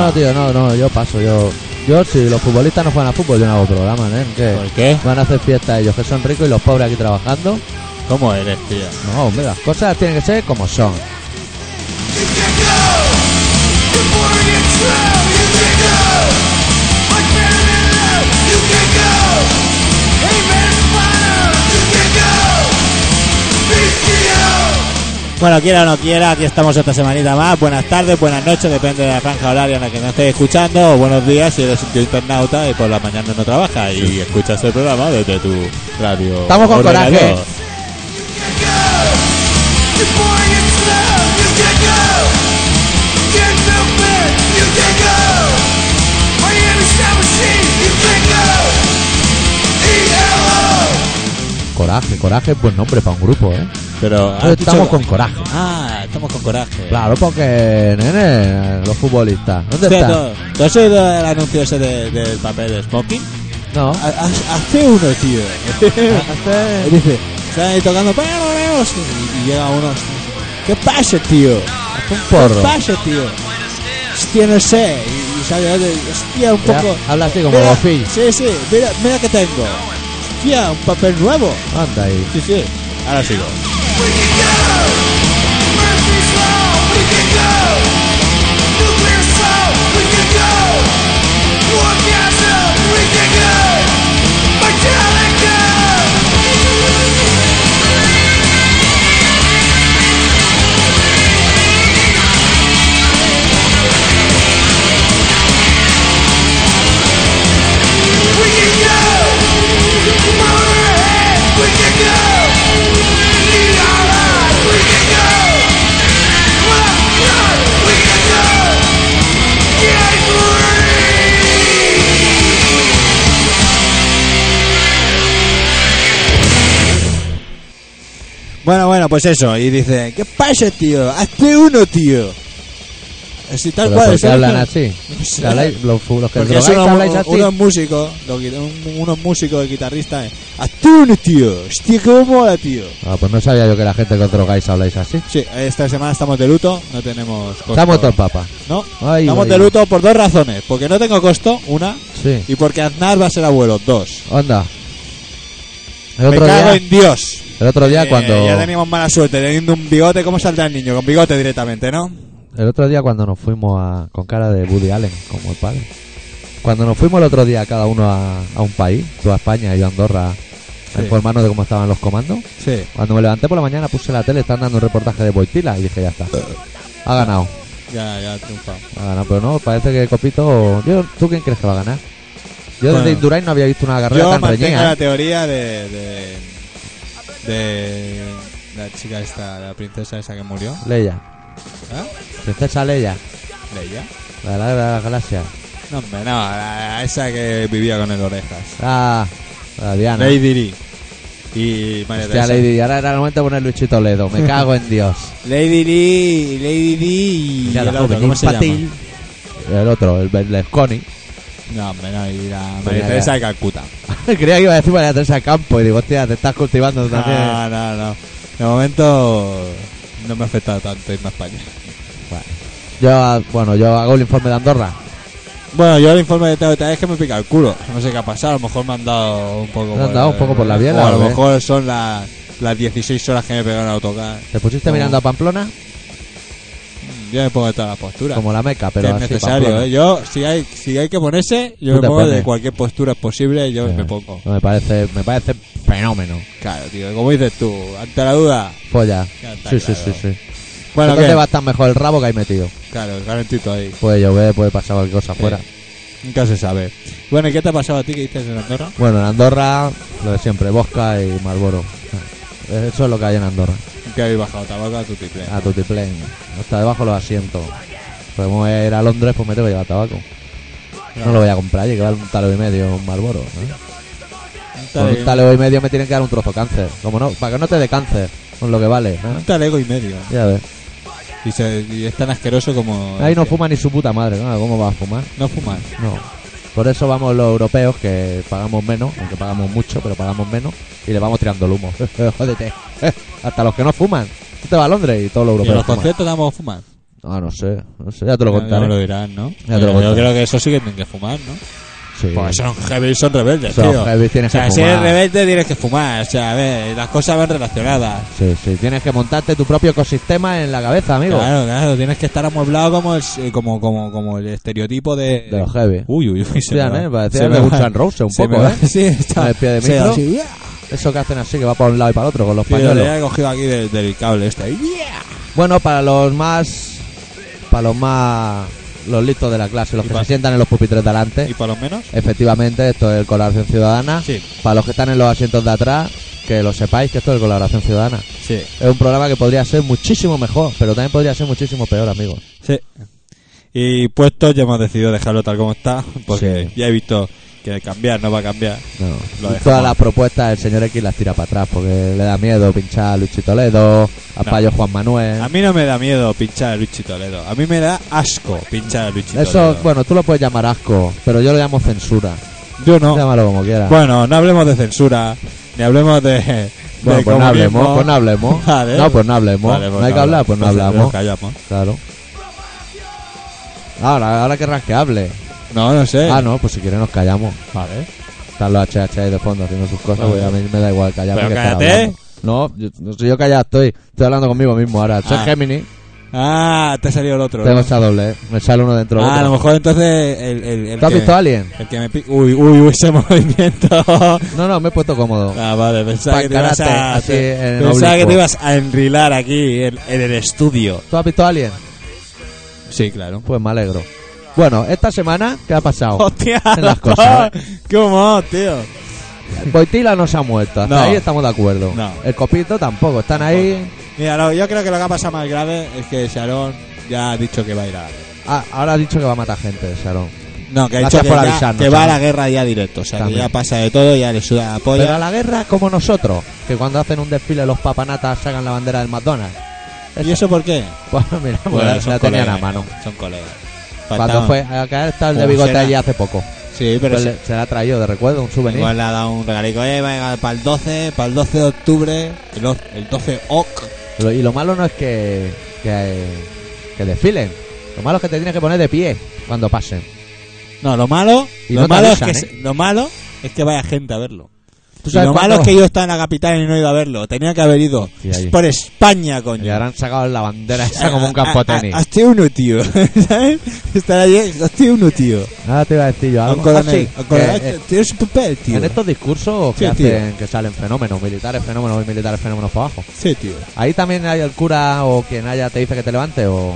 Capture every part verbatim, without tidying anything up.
No, tío, no, no, yo paso, yo... Yo, si los futbolistas no juegan a fútbol, yo no hago programa, ¿eh? ¿Qué? ¿Por qué? Van a hacer fiesta ellos, que son ricos, y los pobres aquí trabajando. ¿Cómo eres, tío? No, hombre, las cosas tienen que ser como son. Bueno, quiera o no quiera, aquí estamos otra semanita más. Buenas tardes, buenas noches, depende de la franja horaria en la que nos estés escuchando. O buenos días si eres un tío internauta y por la mañana no trabajas y sí. escuchas el programa desde tu radio. Estamos con coraje. Coraje, coraje es buen nombre para un grupo, ¿eh? Pero estamos dicho... con coraje. Ah, estamos con coraje. Claro, porque, nene, los futbolistas. ¿Dónde sí, están? ¿tú, ¿Tú has oído el anuncio ese de, del papel de smoking? No. Hace uno, tío. Hace... Dice, están ahí tocando y, y llega uno. ¿Qué pasa, tío? Hace un porro. ¿Qué pasa, tío? Hostia, no sé. Y, y sale, hostia, un ya, poco. habla así como mira, Gofi. Sí, sí, mira, mira que tengo. Hostia, un papel nuevo. Anda ahí. Sí, sí. Ahora sigo. Bueno, bueno, pues eso. Y dice, ¿qué pasa, tío? Hazte uno, tío. Así tal ¿Pero cual. por qué hablan así? No sé. Habláis, los, los que Porque drogáis, son habláis unos, así. unos músicos, los, un, unos músicos de guitarristas. Hazte uno, tío. Hostia, cómo mola, tío. Ah, pues no sabía yo que la gente que os drogáis habláis así. Sí, esta semana estamos de luto. No tenemos costo. Estamos todos papas. No, Ay, estamos ay, de ay. luto por dos razones. Porque no tengo costo, una. Sí. Y porque Aznar va a ser abuelo, dos. Onda. El Me otro cago día, en Dios. el otro día Eh, cuando Ya teníamos mala suerte teniendo un bigote. ¿Cómo saldrá el niño? Con bigote directamente, ¿no? el otro día cuando nos fuimos a, con cara de Woody Allen, como el padre. Cuando nos fuimos el otro día cada uno a, a un país, tú a España y yo a Andorra, Sí. a informarnos de cómo estaban los comandos. Sí. Cuando me levanté por la mañana puse la tele, están dando un reportaje de Boitila y dije, ya está. Ha ganado. Ya, ya ha triunfado. Ha ganado, pero no, parece que Copito... Yo, ¿tú quién crees que va a ganar? Yo desde Bueno, Indurain no había visto una carrera Yo tan mantengo reñida. la ¿eh? teoría de, de. de. la chica esta, la princesa esa que murió. Leia. ¿Eh? Princesa Leia. ¿Leia? La de la, de la galaxia. No, hombre, no, la- esa que vivía con el orejas. Ah, la Diana. Lady Di. Y María Hostia, Teresa. Lady Di. Ahora era el momento de poner Luis Toledo. Me cago en Dios. Lady Di, Lady Di y Ya, el la otro, joven ¿cómo se infantil. El otro, el Berlusconi. llama? No, hombre, no, y la Pues María ya, Teresa ya. de Calcuta. Creía que iba a decir María Teresa Campo. Y digo, hostia, te estás cultivando tú también. No, no, no. De momento no me ha afectado tanto irme a España. Bueno, yo, bueno, yo hago el informe de Andorra. Bueno, yo el informe de T V T es que me pica el culo. No sé qué ha pasado. A lo mejor me han dado un poco. ¿Te han dado un poco por la biela, O a lo o qué? mejor son las, las dieciséis horas que me pegaron en autocar. ¿Te pusiste No. mirando a Pamplona? Mm, Yo me pongo de todas las posturas. Como la Meca, pero que es así, necesario, Pamplona. ¿eh? Yo, si hay, si hay que ponerse, yo Tú me te pongo de pones. cualquier postura posible. Yo Eh, me pongo. Me parece, me parece fenómeno. Claro, tío. Como dices tú, ante la duda. Folla. Ya está Sí, sí, claro. sí, sí. Bueno, ¿Dónde ¿qué? va a estar mejor el rabo que hay metido? Claro, el calentito ahí. Puede llover, puede pasar cualquier cosa afuera. Nunca se sabe. Bueno, ¿y qué te ha pasado a ti que dices en Andorra? Bueno, en Andorra, lo de siempre, Bosca y Marlboro. Eso es lo que hay en Andorra. Que habéis bajado tabaco a tu triple. A Tutiplén. Hasta debajo los asientos. Pues como ir a Londres, pues me tengo que llevar tabaco. No lo voy a comprar, allí que vale un taleo y medio un Marlboro. ¿eh? Con un taleo y medio me tienen que dar un trozo cáncer. Como no, para que no te dé cáncer, con lo que vale. ¿eh? Un talego y medio. Ya ves. Y, se, y es tan asqueroso como... Ahí no fuma ni su puta madre, ¿no? ¿Cómo va a fumar? No fuman. No. Por eso vamos los europeos, que pagamos menos, aunque pagamos mucho, pero pagamos menos, y le vamos tirando el humo. Jódete. Hasta los que no fuman. Tú te vas a Londres y todos los ¿Y en europeos los fuman. conciertos damos fuman? Ah, no sé, no sé, ya te lo Ya- ya contaré. me lo dirán, ¿no? Ya te lo Pero yo contaré. creo que eso sí que tienen que fumar, ¿no? Sí. Pues son heavy, son rebeldes, Son tío. heavy, tienes o sea, que si fumar. eres rebelde tienes que fumar. O sea, a ver, las cosas van relacionadas. Sí, sí, tienes que montarte tu propio ecosistema en la cabeza, amigo. Claro, claro, tienes que estar amueblado como el, como, como, como el estereotipo de... De los heavy. Uy, uy, uy. se Hostia, me va. ¿eh? Parecía Se el me de va. Guns N' Roses un Se poco, me va. ¿eh? Sí, está. Con el pie de Sí, micro. así, Eso que hacen así, que va para un lado y para el otro con los Tío, pañuelos. le he cogido aquí del, del cable este. Bueno, para los más... Para los más... Los listos de la clase, los ¿Y que pa- se sientan en los pupitres de delante. ¿Y para los menos? Efectivamente, esto es Colaboración Ciudadana. Sí, Para los que están en los asientos de atrás, que lo sepáis que esto es Colaboración Ciudadana. sí, Es un programa que podría ser muchísimo mejor, pero también podría ser muchísimo peor, amigos. sí. Y puestos ya hemos decidido dejarlo tal como está, porque Sí. ya he visto que cambiar no va a cambiar. No. Lo Y dejamos. todas las propuestas el señor X las tira para atrás porque le da miedo pinchar a Luchi Toledo, a No. Payo Juan Manuel. A mí no me da miedo pinchar a Luchi Toledo. A mí me da asco pinchar a Luchi Eso, Toledo. bueno, tú lo puedes llamar asco, pero yo lo llamo censura. Yo no. Llámalo como quieras. Bueno, no hablemos de censura, ni hablemos de. de Bueno, pues no comunismo. hablemos, pues no hablemos. Vale. No, pues no hablemos. Vale, pues no hay que hablar, pues no Entonces, hablamos. nos callamos. Claro. Ahora, ahora querrás que hable. No, no sé. Ah, no, pues si quieres nos callamos. Vale. Están los H H ahí de fondo haciendo sus cosas, Vale. pues a mí me da igual callarme Pero que estar cállate. hablando. No, yo, no sé, yo callado estoy. Estoy hablando conmigo mismo ahora. Soy Ah. Gemini, Ah, te ha salido el otro. tengo ¿no? esa doble, ¿eh? Me sale uno dentro del Ah, a otro. lo mejor entonces el, el, el ¿Tú has que, visto a Alien? el que me pi- Uy, uy, uy, ese movimiento. No, no, me he puesto cómodo. Ah, vale, pensaba Pa' que te ibas a, encararte, así, te- en pensaba que oblicuo. te ibas a enrilar aquí en, en el estudio. ¿Tú has visto a Alien? Sí, claro. Pues me alegro. Bueno, esta semana, ¿qué ha pasado? Hostia, En las cosas, ¿cómo, tío? Boitila no se ha muerto, hasta No. ahí estamos de acuerdo. No. El Copito tampoco, están ahí. Mira, lo- yo creo que lo que ha pasado más grave es que Sharon ya ha dicho que va a ir a la guerra. Ah, ahora ha dicho que va a matar gente, Sharon. No, que ha Gracias dicho que, por ya- avisarnos, que va a Sharon. la guerra ya directo. O sea, También. que ya pasa de todo, ya le suda la polla. Pero a la guerra como nosotros, que cuando hacen un desfile los papanatas sacan la bandera del McDonald's. ¿Y eso por qué? Pues mira, pues Bueno, la, son la tenían colegas, a mano. Son colegas. Cuando Faltaban- fue a caer está el de Como bigote será. allí hace poco. Sí, pero Pues sí. le- se le ha traído de recuerdo un souvenir. Igual le ha dado un regalico. Eh, venga, para el doce, para el doce de octubre, el, o- el doce oc. Lo- Y lo malo no es que, que, que desfilen. Lo malo es que te tienes que poner de pie cuando pasen. No, lo malo, Y lo no te malo avisan, es que ¿eh? se- lo malo es que vaya gente a verlo. ¿Tú Y sabes lo malo cuándo- es que yo estaba en la capital y no he ido a verlo. Tenía que haber ido Sí, ahí. por España, coño. Y ahora han sacado la bandera esa como un campo de tenis. Hazte uno, tío. ¿Sabes? Estar allí, hazte uno, tío. Ahora te iba a decir yo A un algo. coronel. Ah, sí, a un coronel, que, eh, tienes un papel, tío. en estos discursos que Sí, tío. hacen que salen fenómenos, militares fenómenos y militares fenómenos para abajo. Sí, tío. Ahí también hay el cura o quien haya te dice que te levante o,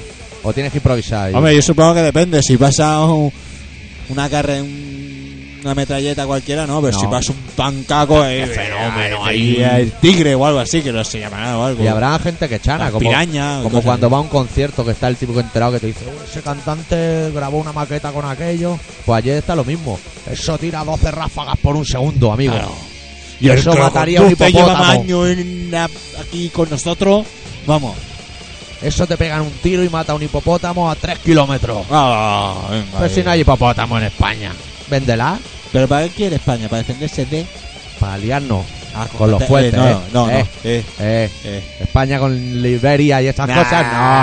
o tienes que improvisar. ahí. Hombre, yo supongo que depende. Si pasa un- una carre, un- una metralleta cualquiera, no. Pero No. si pasa un tancaco, eh, fenómeno ahí. ahí. El tigre o algo así, que no se llamará o algo. Y habrá gente que chana, La como, piraña, como cosas cuando así. va a un concierto que está el típico enterado que te dice, "Uy, ese cantante grabó una maqueta con aquello". Pues ayer está lo mismo. Eso tira doce ráfagas por un segundo, amigo. Claro. Y eso el que mataría a un conduce lleva hipopótamo. años en la- aquí con nosotros. Vamos. Eso te pegan un tiro y mata a un hipopótamo a tres kilómetros. Ah, venga, Pues si ahí. no hay hipopótamo en España. Véndela ¿Pero para qué quiere España? ¿Para defenderse de...? para liarnos Ah, con los eh, fuertes. no, eh. no, no. Eh, Eh, eh. eh. España con Liberia y esas cosas,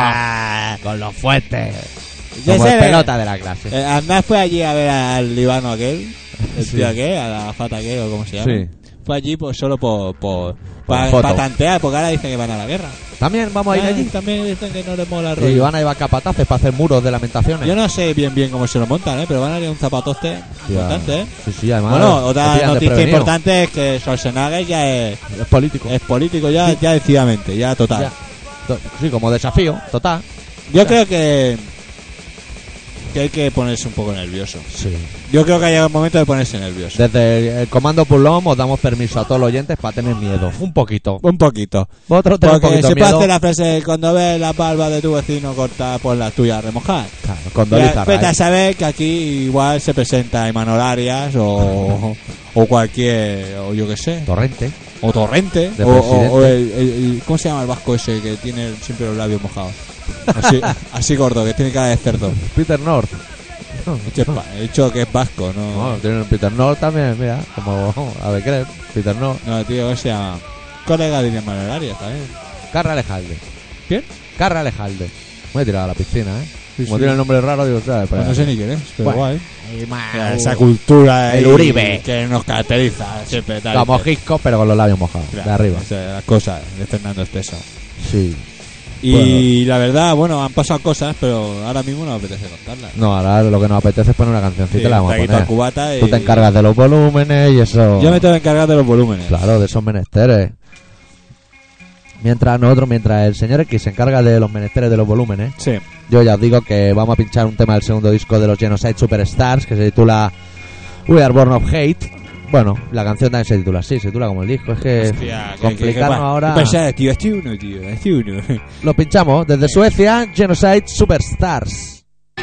Nah. no. Con los fuertes. Ya Como sé, el pelota de la clase. Eh, Andás fue allí a ver al libano aquel, el Sí. tío aquel, a la fata aquel, o como se llama. Sí. Fue allí pues solo por... por Por para foto. tantear, porque ahora dicen que van a la guerra. También vamos a ir Ah, allí. También dicen que no les mola el Y rollo. van a llevar capataces para hacer muros de lamentaciones. Yo no sé bien bien cómo se lo montan, ¿eh? Pero van a ir a un zapatoste Ya. importante, ¿eh? Sí, sí, además. Bueno, te otra pillan noticia desprevenido. importante es que Schwarzenegger ya es, Es político. es político ya, ya decididamente, ya total. Ya. To- Sí, como desafío, total. Yo creo que que hay que ponerse un poco nervioso. Sí. Yo creo que ha llegado el momento de ponerse nervioso. Desde el, el comando Pulón os damos permiso a todos los oyentes para tener miedo. Un poquito. Un poquito. Vosotros tenéis un Porque poquito se de puede miedo. hacer la frase cuando ves la barba de tu vecino cortada por las tuyas remojadas. Claro, con Ya, Dolita vete a Ray. saber que aquí igual se presenta Imanol Arias o, o cualquier, o yo qué sé, Torrente. o Torrente, De o, o- presidente. o el, el- el- ¿cómo se llama el vasco ese que tiene siempre los labios mojados? Así, así gordo, que tiene cara de cerdo. Peter North. He dicho, he dicho que es vasco, no. No, tiene un Peter North también, mira. Como a ver, ¿qué? Peter North. No, tío, ¿cómo se llama? Colega de Imanol Arias también. Carra Alejalde. ¿Quién? Carra Alejalde. Me he tirado a la piscina, ¿eh? Sí, Como sí. tiene el nombre raro, digo, ¿sabes? Pues no sé ni quién es, pero Bueno. guay. Y más- Mira, esa cultura el ahí Uribe. que nos caracteriza siempre. Tal, Como tal. Gisco, pero con los labios mojados. Claro, De arriba. esa es la cosa de Fernando Esteso. Sí. Y la verdad, bueno, han pasado cosas, pero ahora mismo no me apetece contarlas. No, ahora lo que nos apetece es poner una cancioncita y Sí, la vamos a traguito al poner. cubata y... Tú te encargas de los volúmenes y eso. Yo me tengo que encargar de los volúmenes. Claro, de esos menesteres. Mientras nosotros, mientras el señor X se encarga de los menesteres de los volúmenes, Sí. yo ya os digo que vamos a pinchar un tema del segundo disco de los Genocide Superstars que se titula We Are Born of Hate. Bueno, la canción también se titula así, se titula como el disco. Es que Hostia, que- complicarnos que- que- ahora. ¿Qué pasa, tío? Estoy uno, tío. Estoy uno. Lo pinchamos desde Suecia, Genocide Superstars.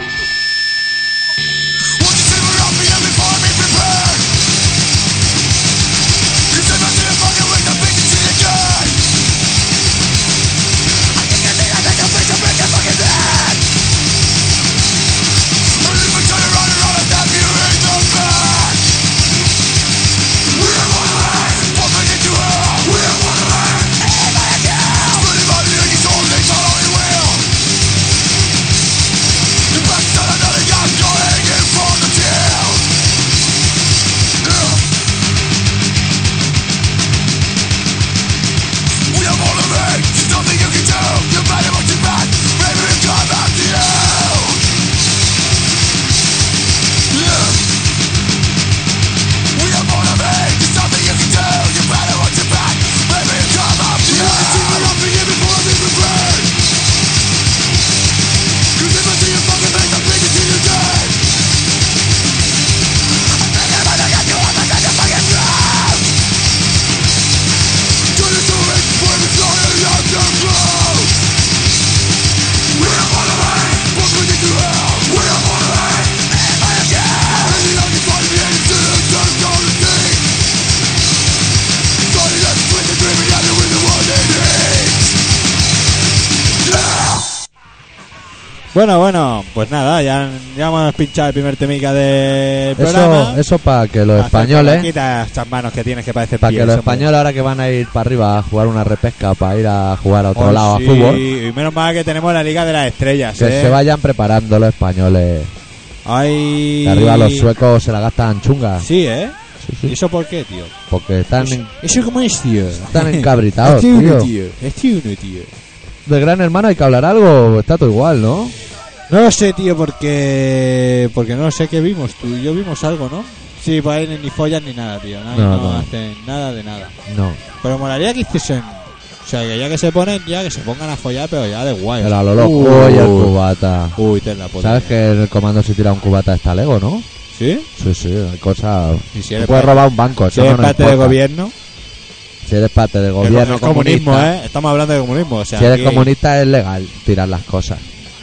Bueno, bueno, pues nada, ya, ya hemos pinchado el primer temica del programa. Eso, eso para que los Acerca, españoles, Quita estas manos que tienes que parecen para que pies, los hombre. españoles ahora que van a ir para arriba a jugar una repesca, para ir a jugar a otro Oh, lado sí, a fútbol, y menos mal que tenemos la Liga de las Estrellas, que ¿eh? se vayan preparando los españoles. Ay... Que arriba los suecos se la gastan chungas. Sí, ¿eh? Sí, ¿Y sí. eso por qué, tío? Porque están, en- ¿Eso cómo es, tío? están encabritados, Estoy uno, tío. tío. Estoy uno, tío. De Gran Hermano hay que hablar algo, está todo igual, ¿no? No lo sé, tío, porque... Porque no sé qué vimos, tú y yo vimos algo, ¿no? Sí, pues ahí ni follan ni nada, tío. No, No, no no. hacen nada de nada. No. Pero molaría que hiciesen... O sea, que ya que se ponen, ya que se pongan a follar, pero ya de guay. Pero a lo loco Uh. y el cubata. Uy, ten la puta. ¿Sabes que en el comando si tira un cubata está Lego, no? ¿Sí? Sí, sí, hay cosas. Y si Tú eres, puedes pa- robar un banco, si eso eres no nos parte del importa. gobierno... Si eres parte del gobierno es comunismo, comunista, ¿eh? Estamos hablando de comunismo, o sea... si eres aquí- comunista es legal tirar las cosas.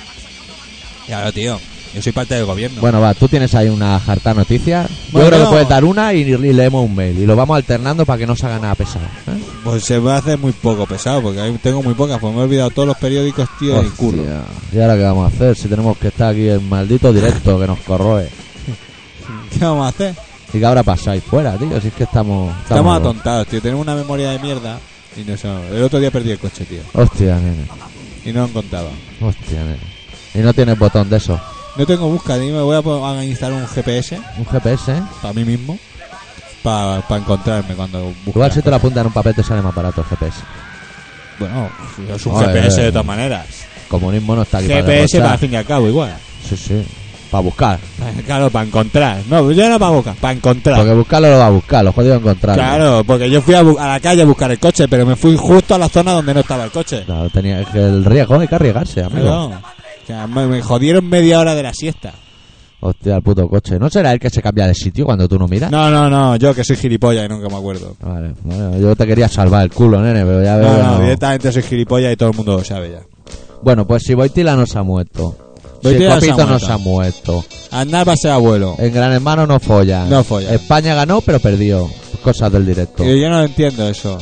Claro, tío. Yo soy parte del gobierno. Bueno, va, tú tienes ahí una jarta de noticias. Bueno, Yo creo no. que puedes dar una y, y leemos un mail. Y lo vamos alternando para que no se haga nada pesado. ¿eh? Pues se me hace muy poco pesado, porque ahí tengo muy pocas, pues me he olvidado todos los periódicos, tío, del culo. Hostia, ¿y ahora qué vamos a hacer? Si tenemos que estar aquí en maldito directo que nos corroe. ¿Qué vamos a hacer? ¿Y qué habrá pasado ahí fuera, tío? Si es que estamos... Estamos atontados, tío. Tenemos una memoria de mierda y no sé. El otro día perdí el coche, tío. Hostia, nene. Y no lo encontraba. Hostia, nene. Y no tienes botón de eso. No tengo busca, ni me voy a, po- a instalar un G P S Un G P S, ¿eh? para mí mismo, para encontrarme cuando busque. Igual las si te lo cosas. apuntan en un papel te sale más barato el G P S. Bueno, es un Joder. G P S de todas maneras. Comunismo no está aquí G P S para para derrochar. al fin y al cabo, igual. Sí, sí. Para buscar. Claro, para encontrar. No, yo no para buscar, para encontrar. Porque buscarlo lo va a buscar, lo jodido encontrarlo. Claro, porque yo fui a, bu- a la calle a buscar el coche, pero me fui justo a la zona donde no estaba el coche. Claro, tenía es que el riesgo hay que arriesgarse, amigo. Claro. O sea, me, me jodieron media hora de la siesta. Hostia, el puto coche. ¿No será el que se cambia de sitio cuando tú no miras? No, no, no, yo que soy gilipollas y nunca me acuerdo. Vale, bueno, yo te quería salvar el culo, nene, pero ya veo. No, que no, no. directamente soy gilipollas y todo el mundo lo sabe ya. Bueno, pues si Boitila no se ha muerto. Si Boitila no se ha Copito no muerto. se ha muerto. Andar va a ser abuelo. En Gran Hermano no follan. No follan. España ganó, pero perdió. Cosas del directo. Y yo no entiendo eso.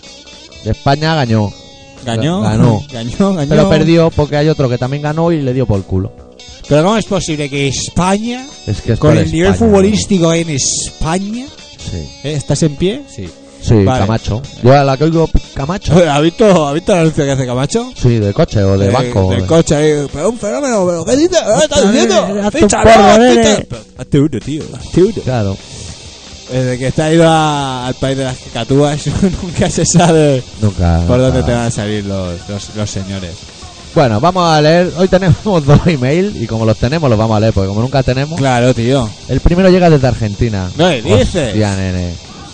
España ganó. ¿Gañó? Ganó. ¿Gañó? ¿Gañó? Pero perdió porque hay otro que también ganó y le dio por culo. Pero ¿cómo es posible que España, Es que es con por el nivel España, futbolístico en España... ¿no? Sí. ¿eh? ¿Estás en pie? Sí. Sí, Vale. Camacho. Yo a la que oigo Camacho. ¿Has visto, ¿Has visto el anuncio que hace Camacho? Sí, de coche o de Eh, banco. Del de- coche ahí. Pero un fenómeno, pero ¿qué dices? ¿Qué estás diciendo? Hazte un ¡Fíchalo, porro, nene! fíchalo! Pero Hazte uno, tío. Hazte uno. Claro, Desde que está ido a- al país de las cacatúas, nunca se sabe nunca. por dónde nunca. te van a salir los, los, los señores. Bueno, vamos a leer. Hoy tenemos dos emails y como los tenemos, los vamos a leer porque como nunca tenemos. Claro, tío. El primero llega desde Argentina. No le dices. Hostia, nene.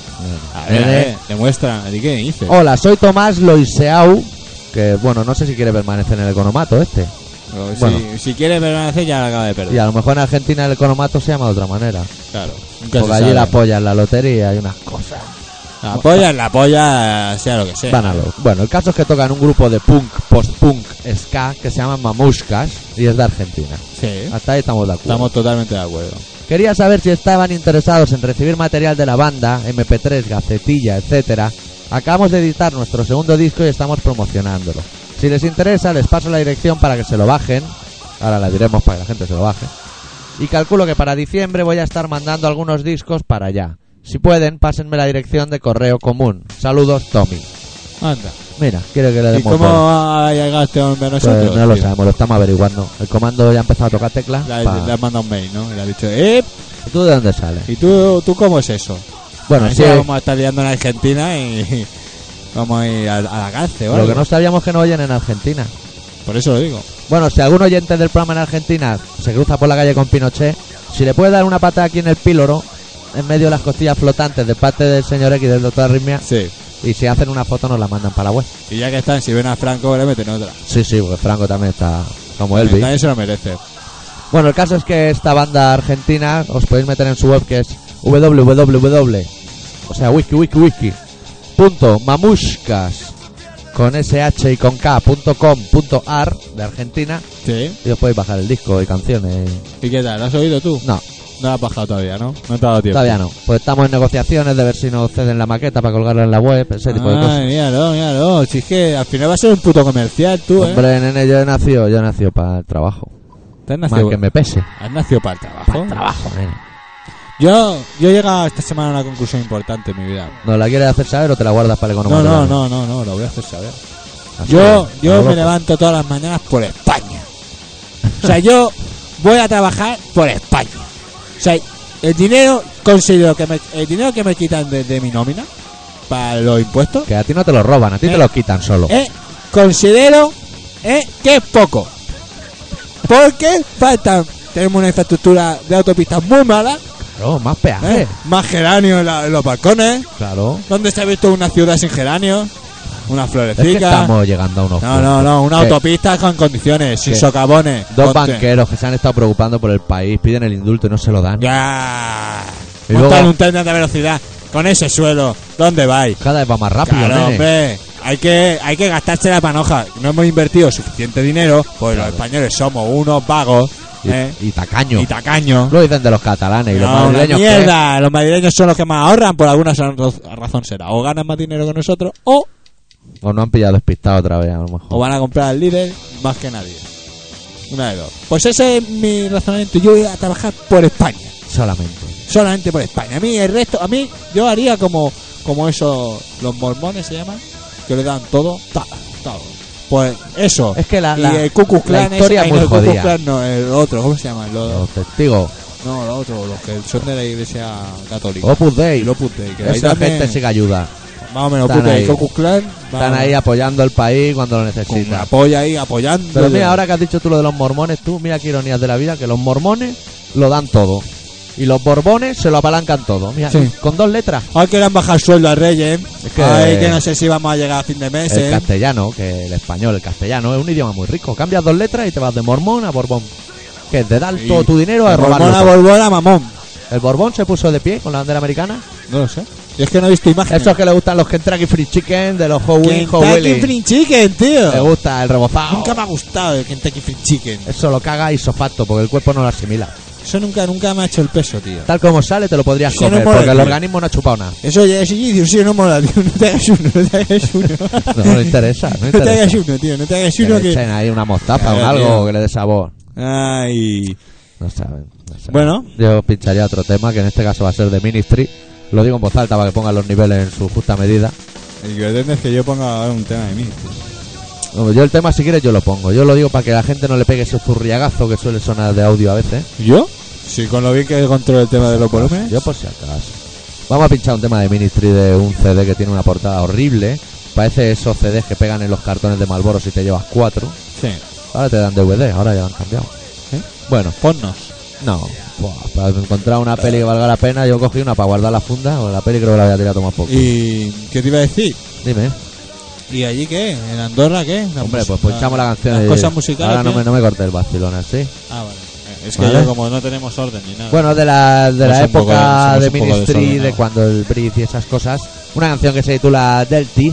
A ver, a Nene. ver, demuestra. ¿Y qué dices? Hola, soy Tomás Loiseau. Que bueno, no sé si quiere permanecer en el economato este. O si, bueno. si quiere permanecer, ya la acaba de perder. Y a lo mejor en Argentina el economato se llama de otra manera. Claro. Nunca Porque se allí sabe. la polla en la lotería y unas cosas. La polla es la polla, sea lo que sea. Van a lo- Bueno, el caso es que tocan un grupo de punk, post-punk, ska que se llaman Mamushkas y es de Argentina. Sí. Hasta ahí estamos de acuerdo. Estamos totalmente de acuerdo. Quería saber si estaban interesados en recibir material de la banda, eme pe tres, gacetilla, etcétera. Acabamos de editar nuestro segundo disco y estamos promocionándolo. Si les interesa, les paso la dirección para que se lo bajen. Ahora la diremos para que la gente se lo baje. Y calculo que para diciembre voy a estar mandando algunos discos para allá. Si pueden, pásenme la dirección de correo común. Saludos, Tommy. Anda. Mira, quiero que le ¿Y demos cómo todo. ha llegado este hombre a nosotros? Pues no lo tío? sabemos, lo estamos averiguando. El comando ya ha empezado a tocar teclas. Le, pa- le has mandado un mail, ¿no? Y le ha dicho, ¿eh? ¿Y tú de dónde sales? ¿Y tú, tú cómo es eso? Bueno, A ver sí, si vamos a estar liando en Argentina y vamos a ir a, a la cárcel o lo algo. que no sabíamos que no oyen en Argentina. Por eso lo digo. Bueno, si algún oyente del programa en Argentina se cruza por la calle con Pinochet, si le puede dar una patada aquí en el píloro, en medio de las costillas flotantes de parte del señor X del doctor Arritmia, Sí. y si hacen una foto nos la mandan para la web. Y ya que están, si ven a Franco, le meten otra. Sí, sí, porque Franco también está como También, Elvis. también se lo merece. Bueno, el caso es que esta banda argentina os podéis meter en su web que es www, o sea, wiki, wiki, wiki, punto mamushkas, con sh y con k, punto com, punto ar, de Argentina, Sí. y os podéis bajar el disco y canciones. ¿Y qué tal? ¿Lo has oído tú? No, No lo has bajado todavía, ¿no? No te ha dado tiempo. todavía no. Pues estamos en negociaciones de ver si nos ceden la maqueta para colgarla en la web, ese tipo de Ay, cosas. míralo, míralo. Si es que al final va a ser un puto comercial tú, ¿eh? Hombre, nene, yo he nacido, yo he nacido para el trabajo. ¿Te has Más nacido, que me pese. has nacido para el trabajo? Para el trabajo, nene. Yo, yo he llegado esta semana a una conclusión importante en mi vida. ¿Nos la quieres hacer saber o te la guardas para el No, economía? no, no, no, no, lo voy a hacer saber. Así, Yo, a yo lo me loco. levanto todas las mañanas por España. O sea, yo voy a trabajar por España. O sea, el dinero considero que me, el dinero que me quitan de, de mi nómina para los impuestos, Que a ti no te lo roban, a ti Eh. te lo quitan solo. eh, considero eh, que es poco. Porque faltan, tenemos una infraestructura de autopistas muy mala, Claro, más peaje. eh, más geranios en, la- en los balcones. Claro. ¿Dónde se ha visto una ciudad sin geranios? Una Es que florecita. estamos llegando a unos No, no, no, una que autopista con condiciones, sin ¿Qué? socavones. Dos Ponte. banqueros que se han estado preocupando por el país piden el indulto y no se lo dan. Ya. Y Montar luego- un tren de alta velocidad con ese suelo. ¿Dónde vais? Cada vez va más rápido, Claro, nene. hombre. Hay que, hay que gastarse la panoja. No hemos invertido suficiente dinero, pues Claro. los españoles somos unos vagos Y, eh, y tacaño. y tacaños. Lo dicen de los catalanes y los No, una madrileños. ¿qué? mierda. Los madrileños son los que más ahorran, por alguna son- razón será. O ganan más dinero que nosotros, o, O no han pillado despistado otra vez, a lo mejor. o van a comprar al líder más que nadie. Una de dos. Pues ese es mi razonamiento. Yo voy a trabajar por España. Solamente. Solamente por España. A mí el resto, a mí yo haría como como esos los mormones se llaman, que le dan todo, ta, todo. Pues eso. Es que la, Y la, el Ku Klux la Klan historia es, es ay, muy no, el Ku Klux jodida. Klan no, el otro, ¿cómo se llama? El otro- Los testigos. no, los otros, los que son de la iglesia católica. Opus Dei. Y los Opus Dei, que ahí Esa también, gente sí que ayuda. más o menos están Opus Dei, ahí. Ku Klux Klan, Están va- ahí apoyando el país cuando lo con necesitan. apoya ahí, apoyando. Pero mira, ahora que has dicho tú lo de los mormones, tú, mira qué ironías de la vida, que los mormones lo dan todo. Y los borbones se lo apalancan todo. Mira, Sí. con dos letras. Ay, que le han bajado el sueldo al rey, ¿eh? Es que- Ay, que no sé si vamos a llegar a fin de mes, El ¿eh? castellano, que el español, el castellano es un idioma muy rico. Cambias dos letras y te vas de mormón a borbón. Que es de dar Sí. todo tu dinero a De robarlo Borbón a todo. Borbón a mamón. El borbón se puso de pie con la bandera americana. No lo sé. Y es que no he visto imágenes. Esos que le gustan los Kentucky Fried Chicken, de los Hot Wings, Hot Kentucky Willy. Fried Chicken, tío. Le gusta el rebozado. Nunca me ha gustado el Kentucky Fried Chicken. Eso lo caga isofacto porque el cuerpo no lo asimila. Eso nunca, nunca me ha hecho el peso, tío. Tal como sale te lo podrías Eso no comer mola, porque el tío. organismo no ha chupado nada. Eso ya es inicio, sí, no mola, tío. No te hagas uno, no te hagas uno. No, no le interesa, no No te hagas interesa. uno, tío. No te hagas Que uno le que... echen ahí una mostaza o Claro, algo tío. que le dé sabor. Ay. No saben, no saben. Bueno. Yo pincharía otro tema que en este caso va a ser de Ministry Lo digo en voz alta para que pongan los niveles en su justa medida. El que pretende es que yo ponga ahora un tema de Ministry. No, yo el tema, si quieres, yo lo pongo. Yo lo digo para que la gente no le pegue ese zurriagazo que suele sonar de audio a veces. ¿Yo? Sí, con lo bien que controlo el tema de los volúmenes. Yo por si acaso. Vamos a pinchar un tema de Ministry de un C D que tiene una portada horrible. Parece esos C Ds que pegan en los cartones de Marlboro si te llevas cuatro. Sí. Ahora te dan D V D, ahora ya lo han cambiado. ¿Eh? Bueno, Ponnos. no. Buah, para encontrar una peli que valga la pena, yo cogí una para guardar la funda. O la peli creo que la voy a tirar a tomar poco. ¿Y qué te iba a decir? Dime. ¿Y allí qué? ¿En Andorra qué? La Hombre, mus- pues pinchamos la canción. Las y- cosas musicales. Ahora no ¿qué? me, no me cortes el vacilón así. Ah, vale. Eh, Es que Vale. yo, como no tenemos orden ni nada. Bueno, de la, de Somos la un poco- época somos de un poco Ministry, de desordenados. cuando el brief y esas cosas. Una canción que se titula Delty.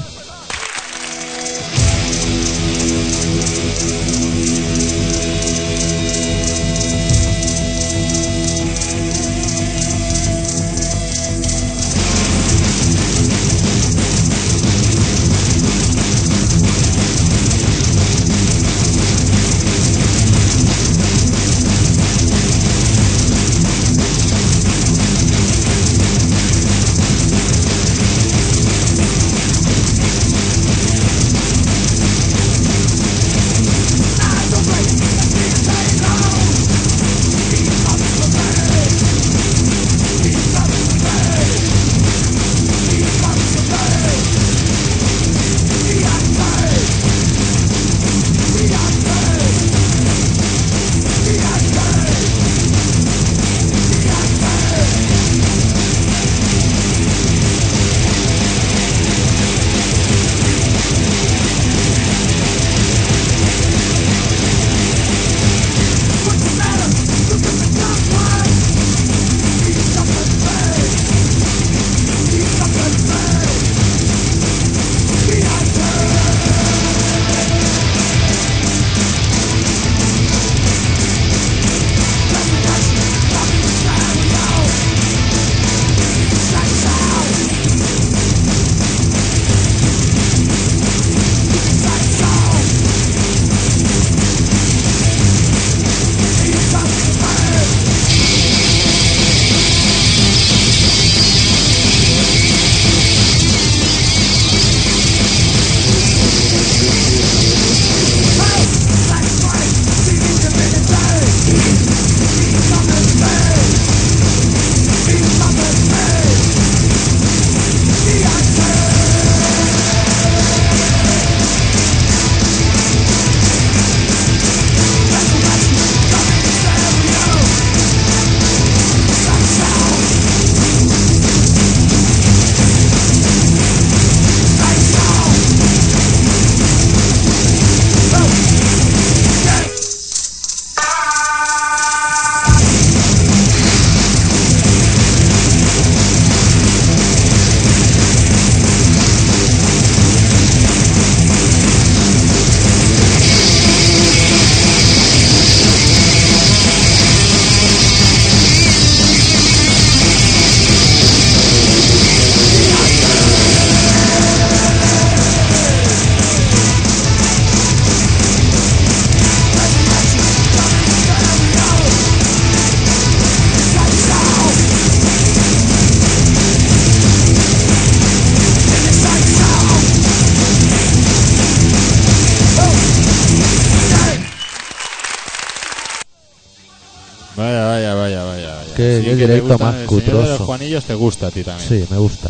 Vaya, vaya, vaya, vaya. vaya. Qué- Sí, qué que te directo gustan- más el Señor de cutroso. los Juanillos te gusta a ti también. Sí, me gusta.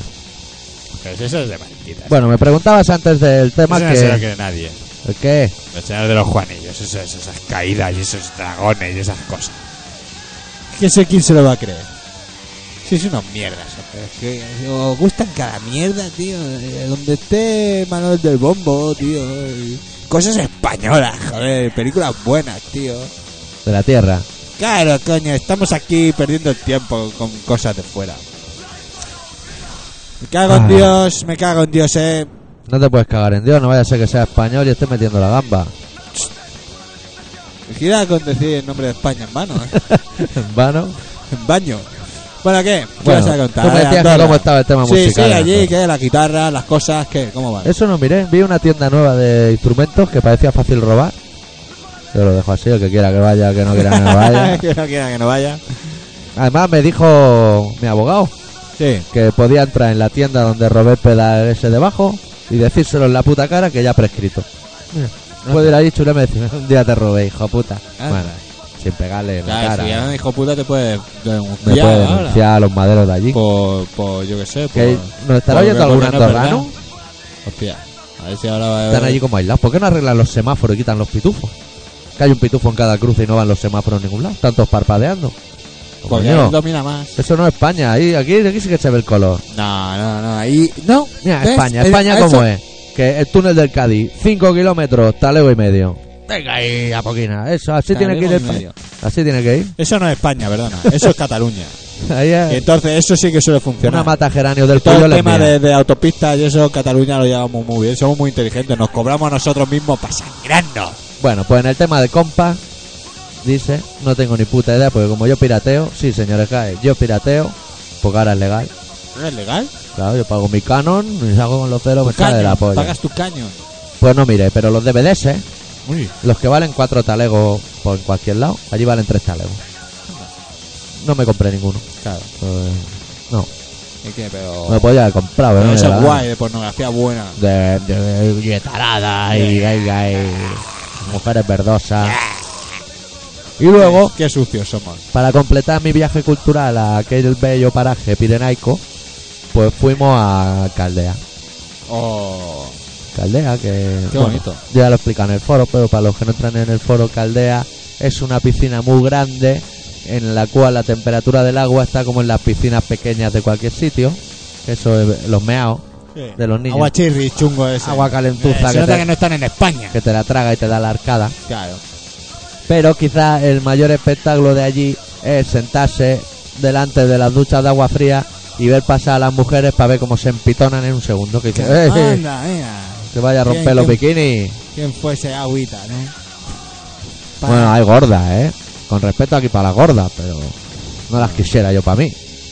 Pues eso es de malditas. Bueno, me preguntabas antes del tema Eso no se lo que... cree nadie. ¿El qué? El Señor de los Juanillos, esas, esas caídas y esos dragones y esas cosas. ¿Qué sé quién se lo va a creer? Si es unos mierdas, hombre. Es que os gustan cada mierda, tío. Eh, Donde esté Manuel del Bombo, tío. y Cosas españolas, joder. Películas buenas, tío. De la Tierra. Claro, coño. Estamos aquí perdiendo el tiempo con cosas de fuera. Me cago en Ah. Dios, me cago en Dios, eh. No te puedes cagar en Dios, no vaya a ser que sea español y esté metiendo la gamba. Gira con decir el nombre de España en vano, eh. En vano. En baño. Bueno, ¿qué? ¿Qué Bueno, vas a contar? tú me Eh, decías que Andorra. cómo estaba el tema Sí, musical. sí, en allí, Andorra. ¿qué? La guitarra, las cosas, ¿qué? ¿Cómo van? Eso no miré, vi una tienda nueva de instrumentos que parecía fácil robar. Yo lo dejo así, el que quiera que vaya, el que no quiera que no vaya. que no quiera que no vaya. Además me dijo mi abogado Sí. que podía entrar en la tienda donde robé el pedal ese debajo y decírselo en la puta cara que ya ha prescrito. Mira, puedo ir ahí chularme y decir, un día te robé, hijo puta. Anda. Bueno, sin pegarle en la Claro, cara. si ya me dijo puta te puedes Me denunciar puede ahora. denunciar a los maderos de allí. Por, por, yo qué sé, por... Que ¿Nos estará por- oyendo algún porque no es andorrano? verdad. Hostia, a ver si ahora va a Están allí como aislados. ¿Por qué no arreglan los semáforos y quitan los pitufos? Que hay un pitufo en cada cruce y no van los semáforos en ningún lado. Tantos parpadeando. Porque Coño, él domina más. eso no es España. Ahí, aquí, aquí sí que se ve el color. No, no, no, ahí... No, Mira, ¿ves? España. El- España, a ¿cómo eso- es? Que el túnel del Cádiz, cinco kilómetros, talego y medio. Venga ahí, a poquina. Eso, así tiene que ir. Talego y España. medio. Así tiene que ir. Eso no es España, perdona. Eso es Cataluña. Ahí Y es entonces eso sí que suele funcionar. una mata geranio del Todo cuello el les tema mea. de, de autopistas y eso, Cataluña lo llevamos muy bien. Somos muy inteligentes. Nos cobramos a nosotros mismos para sangrarnos. Bueno, pues en el tema de compas, dice, no tengo ni puta idea, porque como yo pirateo, sí, señores Jae, yo pirateo, porque ahora es legal. ¿No es legal? Claro, yo pago mi canon y salgo con los ceros, me Tu sale de la caño, polla. pagas tu caño. Pues no mire, pero los D V Ds, ¿eh? Uy, Los que valen cuatro talegos por cualquier lado, allí valen tres talegos. No me compré ninguno. claro. Pues, no, ¿Y qué? Pero... me podía haber comprado, pero pero no me eso da es la guay, de pornografía buena. gana. De, de, de yetarada y venga y mujeres verdosas. Y luego, Qué sucios somos. para completar mi viaje cultural a aquel bello paraje pirenaico, pues fuimos a Caldea. Oh, Caldea, que qué bueno, bonito. yo ya lo explico en el foro, pero para los que no entran en el foro, Caldea es una piscina muy grande en la cual la temperatura del agua está como en las piscinas pequeñas de cualquier sitio. Eso es los meaos de los niños. Agua chirri, chungo ese. Agua calentuza Eh, se que nota te- que no están en España. que te la traga y te da la arcada. Claro. Pero quizás el mayor espectáculo de allí es sentarse delante de las duchas de agua fría y ver pasar a las mujeres para ver cómo se empitonan en un segundo. Que dicen, "Eh, eh, Anda, mira. que vaya a romper ¿Quién- los quién- bikinis". ¿Quién fuese agüita, no? Pa- Bueno, hay gordas, ¿eh? Con respeto aquí para las gordas, pero no las quisiera yo para mí.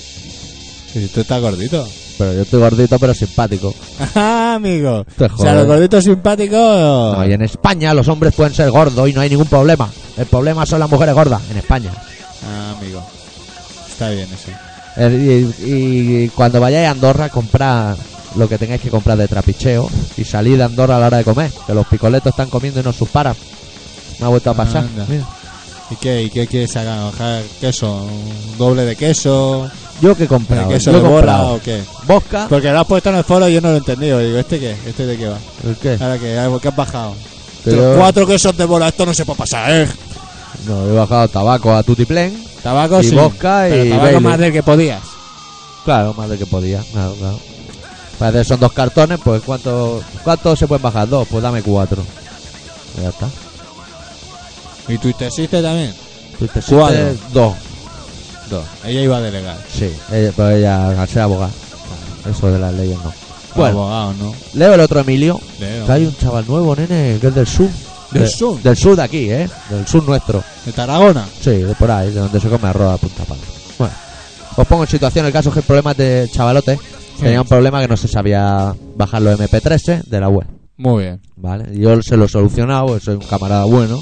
Si tú estás gordito. Pero yo estoy gordito pero simpático. Ah, amigo. Te O sea, jodes. los gorditos simpáticos... No, y en España los hombres pueden ser gordos y no hay ningún problema. El problema son las mujeres gordas en España. Ah, amigo. Está bien eso. Eh, Y, y cuando vayáis a Andorra, comprad lo que tengáis que comprar de trapicheo y salid de Andorra a la hora de comer, que los picoletos están comiendo y no sus paran. Me ha vuelto a pasar. Anda. Mira. ¿Y qué? ¿Y qué quieres sacar? ¿Ojalá ¿Queso? ¿Un doble de queso? Yo que he ¿De comprado. queso Yo de he bola comprado o qué? vodka. Porque lo has puesto en el foro y yo no lo he entendido. Digo, ¿este qué? ¿Este de qué va? ¿El qué? ¿Ahora qué? ¿Algo que has bajado? Pero- Cuatro quesos de bola, esto no se puede pasar, ¿eh? No, he bajado tabaco a Tutiplen. Tabaco Y sí. vodka pero y tabaco Bailey. más del que podías. Claro, más de que podía. Claro, claro. Parece que son dos cartones, pues ¿cuánto, ¿cuánto se pueden bajar? Dos, pues dame cuatro. Ya está. ¿Y tu hiciste también? Tú te Cuatro. sientes dos. Dos. Ella iba a delegar. Sí, ella, pero ella al ser abogada. Eso de las leyes no. Bueno, Abogado, ¿no? leo el otro Emilio. Leo. Que hay un chaval nuevo, nene, que es del sur. ¿Del De- sur? Del sur de aquí, ¿eh? Del sur nuestro. ¿De Tarragona? Sí, de por ahí, de donde se come arroz a punta pala. Bueno, os pongo en situación. El caso es que el problema es de chavalote. Tenía un problema que no se sabía bajar los eme pe tres de la web. Muy bien. Vale, y yo se lo he solucionado, soy un camarada bueno.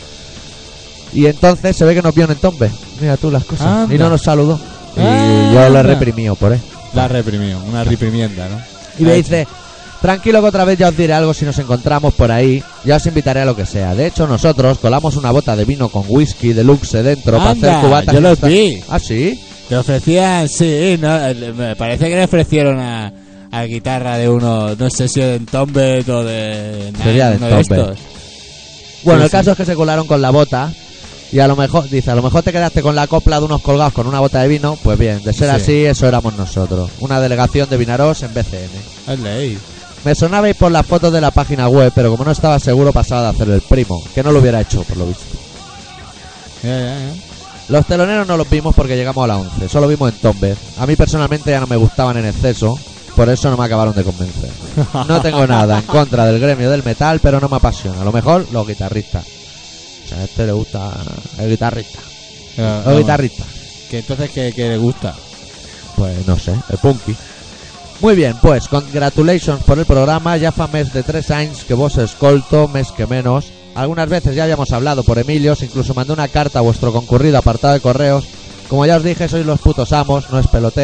Y entonces se ve que nos vio en Entombe. Mira tú las cosas. Anda. Y no nos saludó. Y Anda. yo lo he reprimido por él. La ha reprimido. Una reprimienda, ¿no? Y me dice, tranquilo que otra vez ya os diré algo si nos encontramos por ahí. Ya os invitaré a lo que sea. De hecho, nosotros colamos una bota de vino con whisky deluxe dentro para Anda, hacer cubatas. yo y los esta- vi. ¿Ah, sí? Le ofrecían, sí, ¿no? El- Me parece que le ofrecieron a, a guitarra de uno, no sé si de Entombed o de... Sería de uno Entombed. estos. Bueno, Sí, el caso sí. es que se colaron con la bota. Y a lo mejor, dice, a lo mejor te quedaste con la copla de unos colgados con una bota de vino. Pues bien, de ser Sí. así, eso éramos nosotros. Una delegación de Vinarós en be ce ene. Es ley. Me sonabais por las fotos de la página web, pero como no estaba seguro pasaba de hacer el primo, que no lo hubiera hecho, por lo visto. Ya, ya, ya. Los teloneros no los vimos porque llegamos a las once, solo vimos en Tomber. A mí personalmente ya no me gustaban en exceso, por eso no me acabaron de convencer. No tengo nada en contra del gremio del metal, pero no me apasiona. A lo mejor los guitarristas. O sea, a este le gusta el guitarrista. Ya, Los vamos. guitarristas. Que entonces, ¿qué, qué le gusta? Pues no sé, el punky. Muy bien, pues congratulations por el programa. Ya fa mes de tres años que vos escolto, mes que menos. Algunas veces ya habíamos hablado por Emilios, incluso mandé una carta a vuestro concurrido apartado de correos. Como ya os dije, sois los putos amos, no es peloteo.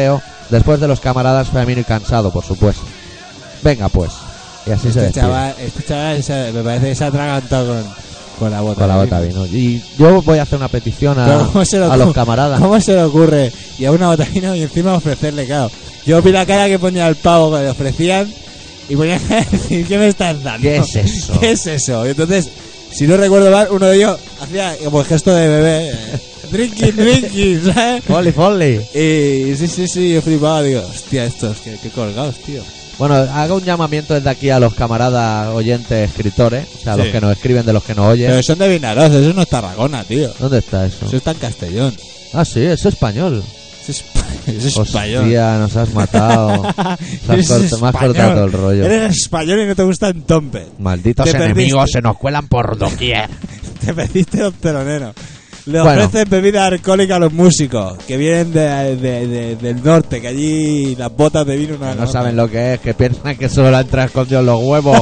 Después de los camaradas, Femenino y Cansado, por supuesto. Venga, pues. Y así se Este despide. chaval, este chaval se- me parece que se ha atragantado con, con la bota. Con la de bota de vino. vino. Y yo voy a hacer una petición a, Pero ¿cómo se lo a los ocurre? camaradas. ¿Cómo se le ocurre? Y a una bota de vino y encima ofrecerle, claro. Yo vi la cara que ponía el pavo que le ofrecían y ponía a decir, ¿qué me estás dando? ¿Qué es eso? ¿Qué es eso? Y entonces, si no recuerdo mal, uno de ellos hacía como el gesto de bebé. eh, Drinking, drinking, ¿sabes? Folly, folly. Y sí, sí, sí, yo flipaba, digo, hostia, estos, qué, qué colgados, tío. Bueno, hago un llamamiento desde aquí a los camaradas oyentes escritores, o sea, a los Sí. que nos escriben de los que nos oyen. Pero son de Vinaroz, eso no es Tarragona, tío. ¿Dónde está eso? Eso está en Castellón. Ah, sí, eso es español. Eso es, eso es español. Hostia, nos has matado. Te has Eres corta- me has español. cortado todo el rollo. Eres español y no te gustan tompes. Malditos Te enemigos perdiste. se nos cuelan por doquier. Te pediste los teloneros. Le Bueno. ofrecen bebida alcohólica a los músicos que vienen de, de- de- del norte, que allí las botas de vino no, Que no saben lo que es, que piensan que solo la entra escondido en los huevos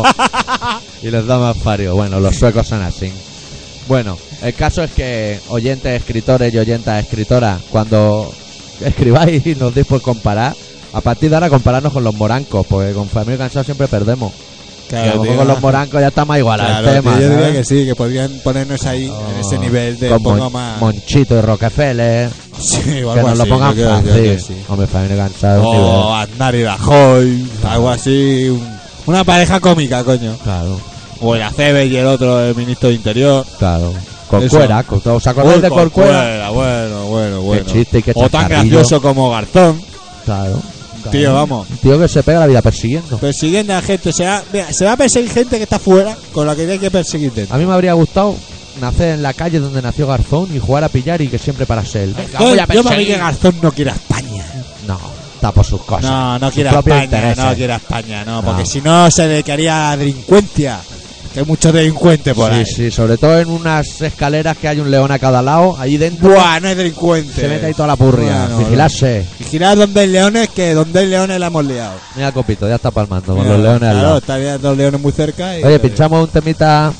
y les da más fario. Bueno, los suecos son así. Bueno, el caso es que oyentes, escritores y oyentas escritoras, cuando escribáis y nos deis por comparar, a partir de ahora compararnos con los morancos, porque con Familia Cansado siempre perdemos. Y a lo mejor con los morancos ya está más igual Claro, al tema. tío, yo diría ¿sabes? que sí, que podrían ponernos ahí en ese nivel de Con un poco Mon- más. Monchito y Rockefeller, Sí, o que algo nos lo así, pongan yo creo- yo creo fácil. que sí. Hombre, Familia Cansado. un O nivel. Aznar y Rajoy, algo así. un- una pareja cómica, coño. Claro, O el Aceves y el otro, el ministro de Interior. claro. Corcuera, Eso. ¿os acordáis Uy, de Corcuera? Bueno, bueno, bueno. chiste y qué O tan chascarrillo. gracioso como Garzón. Claro. Tío, claro. vamos. Un tío que se pega la vida persiguiendo. Persiguiendo a la gente. Se va, mira, se va a perseguir gente que está fuera con la que hay que perseguir dentro. A mí me habría gustado nacer en la calle donde nació Garzón y jugar a pillar y que siempre parase él. Venga, Yo, voy a yo para mí que perseguir. Garzón no quiere a España. No, está por sus cosas. No, no sus quiere a propios España, intereses. no quiere a España, no, No. porque si no se dedicaría a delincuencia. Que hay muchos delincuentes por Sí, ahí. sí, sobre todo en unas escaleras que hay un león a cada lado. Allí dentro Buah, no hay delincuentes. se mete ahí toda la purria. Bueno, Vigilarse. Vigilar donde hay leones, que donde hay leones la hemos liado. Mira el copito, ya está palmando con Mira, los leones al claro, lado. está viendo los leones muy cerca. Y Oye, pinchamos un temita.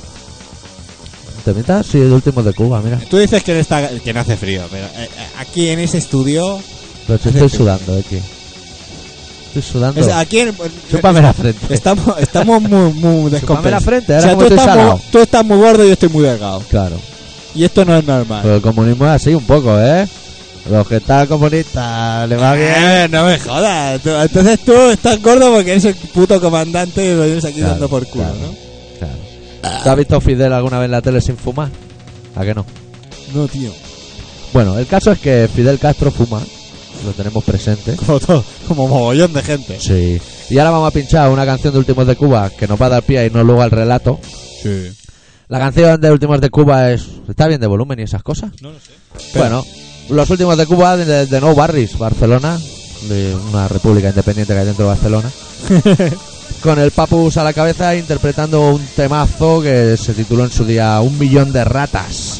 ¿Un temita? Sí, el último de Cuba, mira. Tú dices que, no está, que no hace frío, pero eh, eh, aquí en ese estudio. Pero si estoy sudando, aquí. Estoy sudando. es- aquí en- Chúpame la frente. Estamos, estamos muy, muy descompensados. la frente, O ahora sea, como tú estoy estás, salado. muy, tú estás muy gordo y yo estoy muy delgado. Claro. Y esto no es normal. Pero el comunismo es así un poco, ¿eh? Los que están comunistas le va bien. Eh, no me jodas. Tú- Entonces tú estás gordo porque eres el puto comandante y lo vienes aquí Claro, dando por culo, claro. ¿no? Claro. ¿Tú has visto a Fidel alguna vez en la tele sin fumar? ¿A qué no? No, tío. Bueno, el caso es que Fidel Castro fuma. Lo tenemos presente. Como todo, como mogollón de gente. Sí. Y ahora vamos a pinchar una canción de Últimos de Cuba que nos va a dar pie a irnos luego al relato. Sí. La canción de Últimos de Cuba es... ¿Está bien de volumen y esas cosas? No lo sé. Bueno, los Últimos de Cuba de, de Nou Barris, Barcelona, de una república independiente que hay dentro de Barcelona, con el Papus a la cabeza interpretando un temazo que se tituló en su día Un millón de ratas.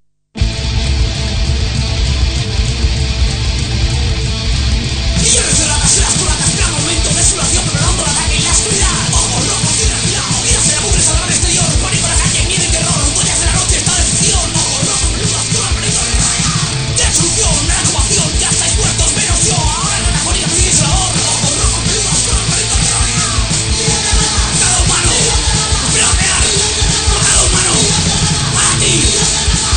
Millones de ratas y las culatas, gran momento, desolación, preparando el ataque y la oscuridad. Ojo, rojo, cierra, cuidado, vidas de la mugre, salvar exterior, pánico en la calle, miedo y terror, huellas de la noche, esta decepción. Ojo, rojo, peludas, cura, peligro de raya. De la solución, de la ocupación, ya estáis muertos, menos yo. Ahora en la anafonía pedís el amor. Ojo, rojo, peludas, cura, peligro de raya. Cada humano, primero real, por cada humano, para ti.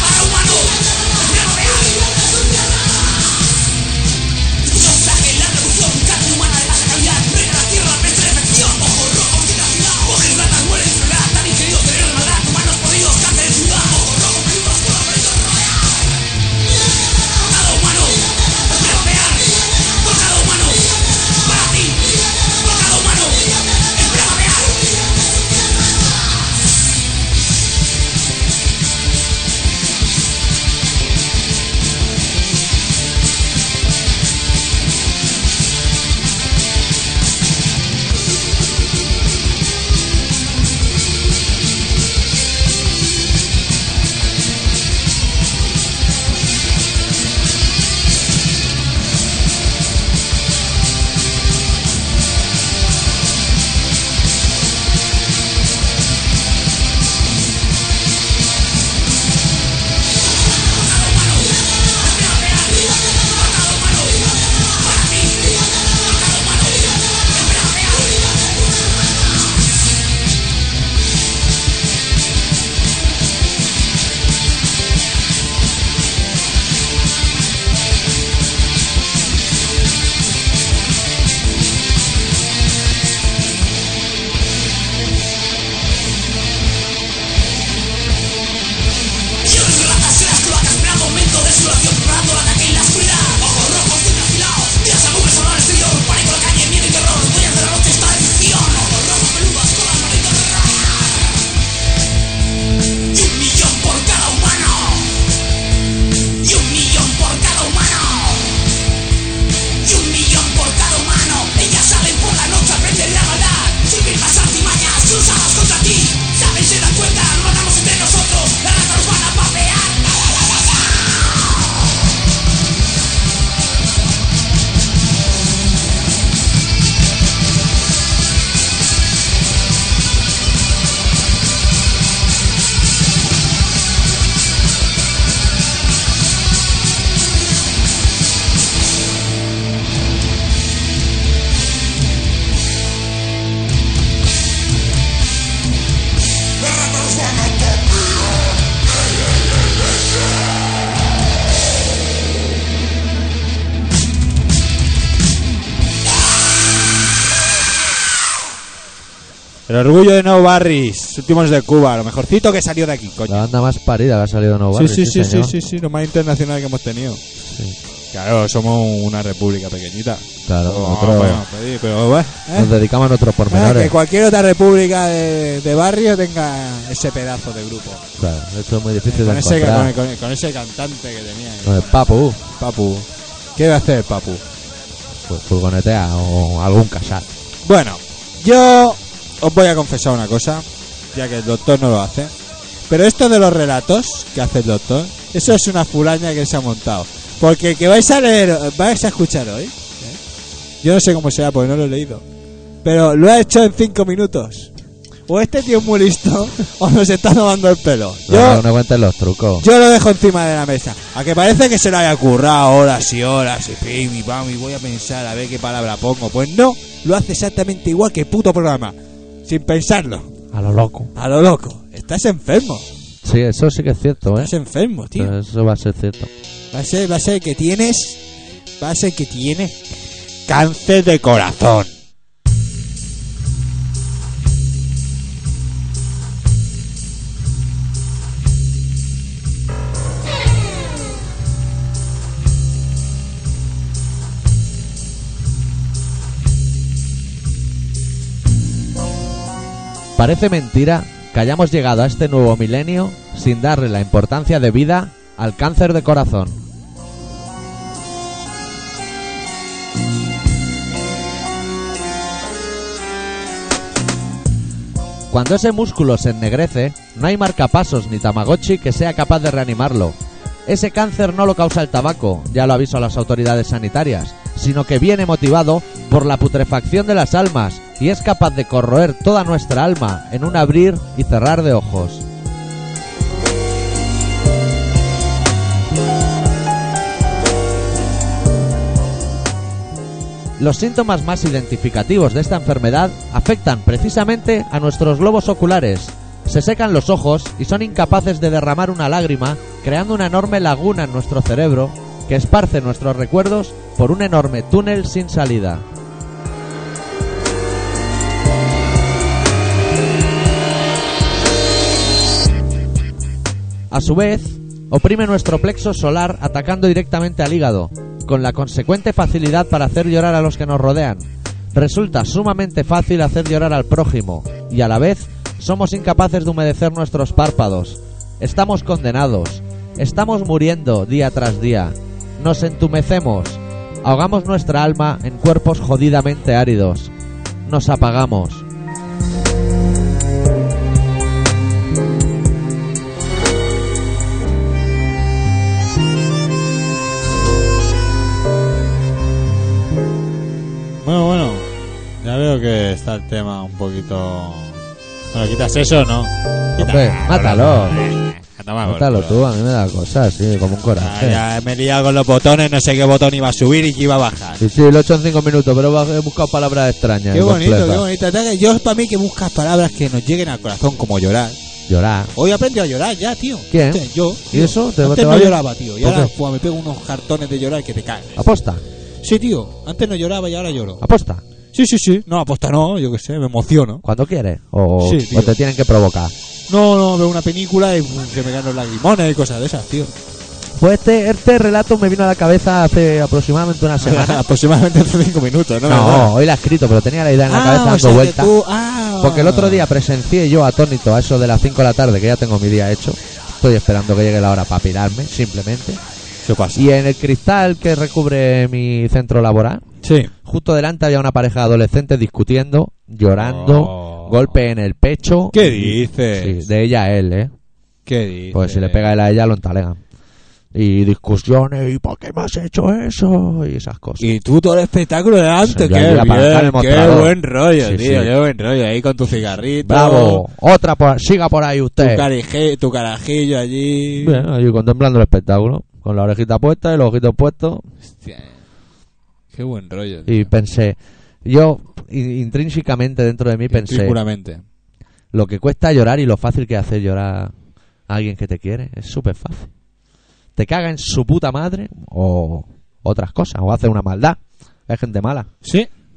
El orgullo de No Barris, últimos de Cuba, lo mejorcito que salió de aquí, coño. La banda más parida que ha salido de No Sí, Barris. sí, sí, sí, señor. sí, sí, lo más internacional que hemos tenido. Sí. Claro, somos una república pequeñita. Claro, Oh, nosotros bueno, pedir, pero bueno, ¿eh? nos dedicamos a nuestros Ah, pormenores. que cualquier otra república de, de barrio tenga ese pedazo de grupo. Claro, eso es muy difícil con, de ese, encontrar. con, con- con ese cantante que tenía. Con el Papu, Papu. ¿Qué va a hacer el Papu? pues furgonetea o algún casal. Bueno, yo os voy a confesar una cosa, ya que el doctor no lo hace. Pero esto de los relatos que hace el doctor, eso es una fulaña que se ha montado. Porque el que vais a leer, vais a escuchar hoy, ¿eh? Yo no sé cómo sea, porque no lo he leído. Pero lo ha hecho en cinco minutos. O este tío es muy listo, o nos está tomando el pelo. No, Yo, no, no cuentes los trucos. yo lo dejo encima de la mesa. A que parece que se lo haya currado horas y horas y pim y pam y voy a pensar a ver qué palabra pongo. Pues no, lo hace exactamente igual que el puto programa. Sin pensarlo. A lo loco. A lo loco. Estás enfermo. Sí, eso sí que es cierto, ¿eh? Estás enfermo, tío. Eso va a ser cierto. Va a ser, va a ser que tienes... Va a ser que tienes... cáncer de corazón. Parece mentira que hayamos llegado a este nuevo milenio sin darle la importancia debida al cáncer de corazón. Cuando ese músculo se ennegrece, no hay marcapasos ni tamagotchi que sea capaz de reanimarlo. Ese cáncer no lo causa el tabaco, ya lo aviso a las autoridades sanitarias, sino que viene motivado por la putrefacción de las almas y es capaz de corroer toda nuestra alma en un abrir y cerrar de ojos. Los síntomas más identificativos de esta enfermedad afectan precisamente a nuestros globos oculares. Se secan los ojos y son incapaces de derramar una lágrima, creando una enorme laguna en nuestro cerebro que esparce nuestros recuerdos por un enorme túnel sin salida. A su vez, oprime nuestro plexo solar atacando directamente al hígado, con la consecuente facilidad para hacer llorar a los que nos rodean. Resulta sumamente fácil hacer llorar al prójimo, y a la vez somos incapaces de humedecer nuestros párpados. Estamos condenados, estamos muriendo día tras día, nos entumecemos, ahogamos nuestra alma en cuerpos jodidamente áridos, nos apagamos. Bueno, bueno. Ya veo que está el tema un poquito... Bueno, ¿quitas eso o no? Hombre, mátalo. Mátalo Mátalo tú, a mí me da cosas, sí, como un Ah, coraje. ya me he liado con los botones, no sé qué botón iba a subir y qué iba a bajar. Sí, sí, lo he hecho en cinco minutos, pero he buscado palabras extrañas. Qué y bonito, complejas. qué bonito. Yo, para mí, que buscas palabras que nos lleguen al corazón, como llorar. Llorar. Hoy aprendí a llorar ya, tío. ¿Quién? Antes, yo. ¿Y eso? ¿Te- Antes te no va bien? lloraba, tío. Y ¿Por ahora qué? pues, me pego unos cartones de llorar que te caen. Aposta, Sí, tío. Antes no lloraba y ahora lloro. aposta. Sí, sí, sí. No, aposta no, yo qué sé, me emociono. Cuando quieres. O, Sí, tío. o te tienen que provocar. No, no, veo una película y uf, se me caen los lagrimones y cosas de esas, tío. Pues este, este relato me vino a la cabeza hace aproximadamente una semana. Aproximadamente hace cinco minutos, ¿no? No, hoy la he escrito, pero tenía la idea en la Ah, cabeza o dando sea que vueltas. tú- ah. Porque el otro día presencié yo atónito a eso de las cinco de la tarde, que ya tengo mi día hecho. Estoy esperando que llegue la hora para pirarme, simplemente. ¿Qué pasa? Y en el cristal que recubre mi centro laboral, Sí. justo delante había una pareja de adolescentes discutiendo, llorando, Oh. golpe en el pecho. ¿Qué Y- dices? Sí, de ella a él, ¿eh? ¿Qué dices? Pues si le pega él a ella, lo entalegan. Y discusiones, ¿y por qué me has hecho eso? Y esas cosas. Y tú todo el espectáculo delante, Sí, qué ya, ya, para dejar el bien, qué mostrador. buen rollo, Sí, tío, sí. qué buen rollo. Ahí con tu cigarrito, ¡Bravo! Otra, por, siga por ahí tu, usted. carije- tu carajillo allí. Bien, allí contemplando el espectáculo, con la orejita puesta y los ojitos puestos. Hostia, qué buen rollo. tío. Y pensé, yo i- intrínsecamente dentro de mí pensé, Intrínseamente. lo que cuesta llorar y lo fácil que es hacer llorar a alguien que te quiere, es súper fácil. Te caga en su puta madre o otras cosas, o hace una maldad. Hay gente mala. Sí,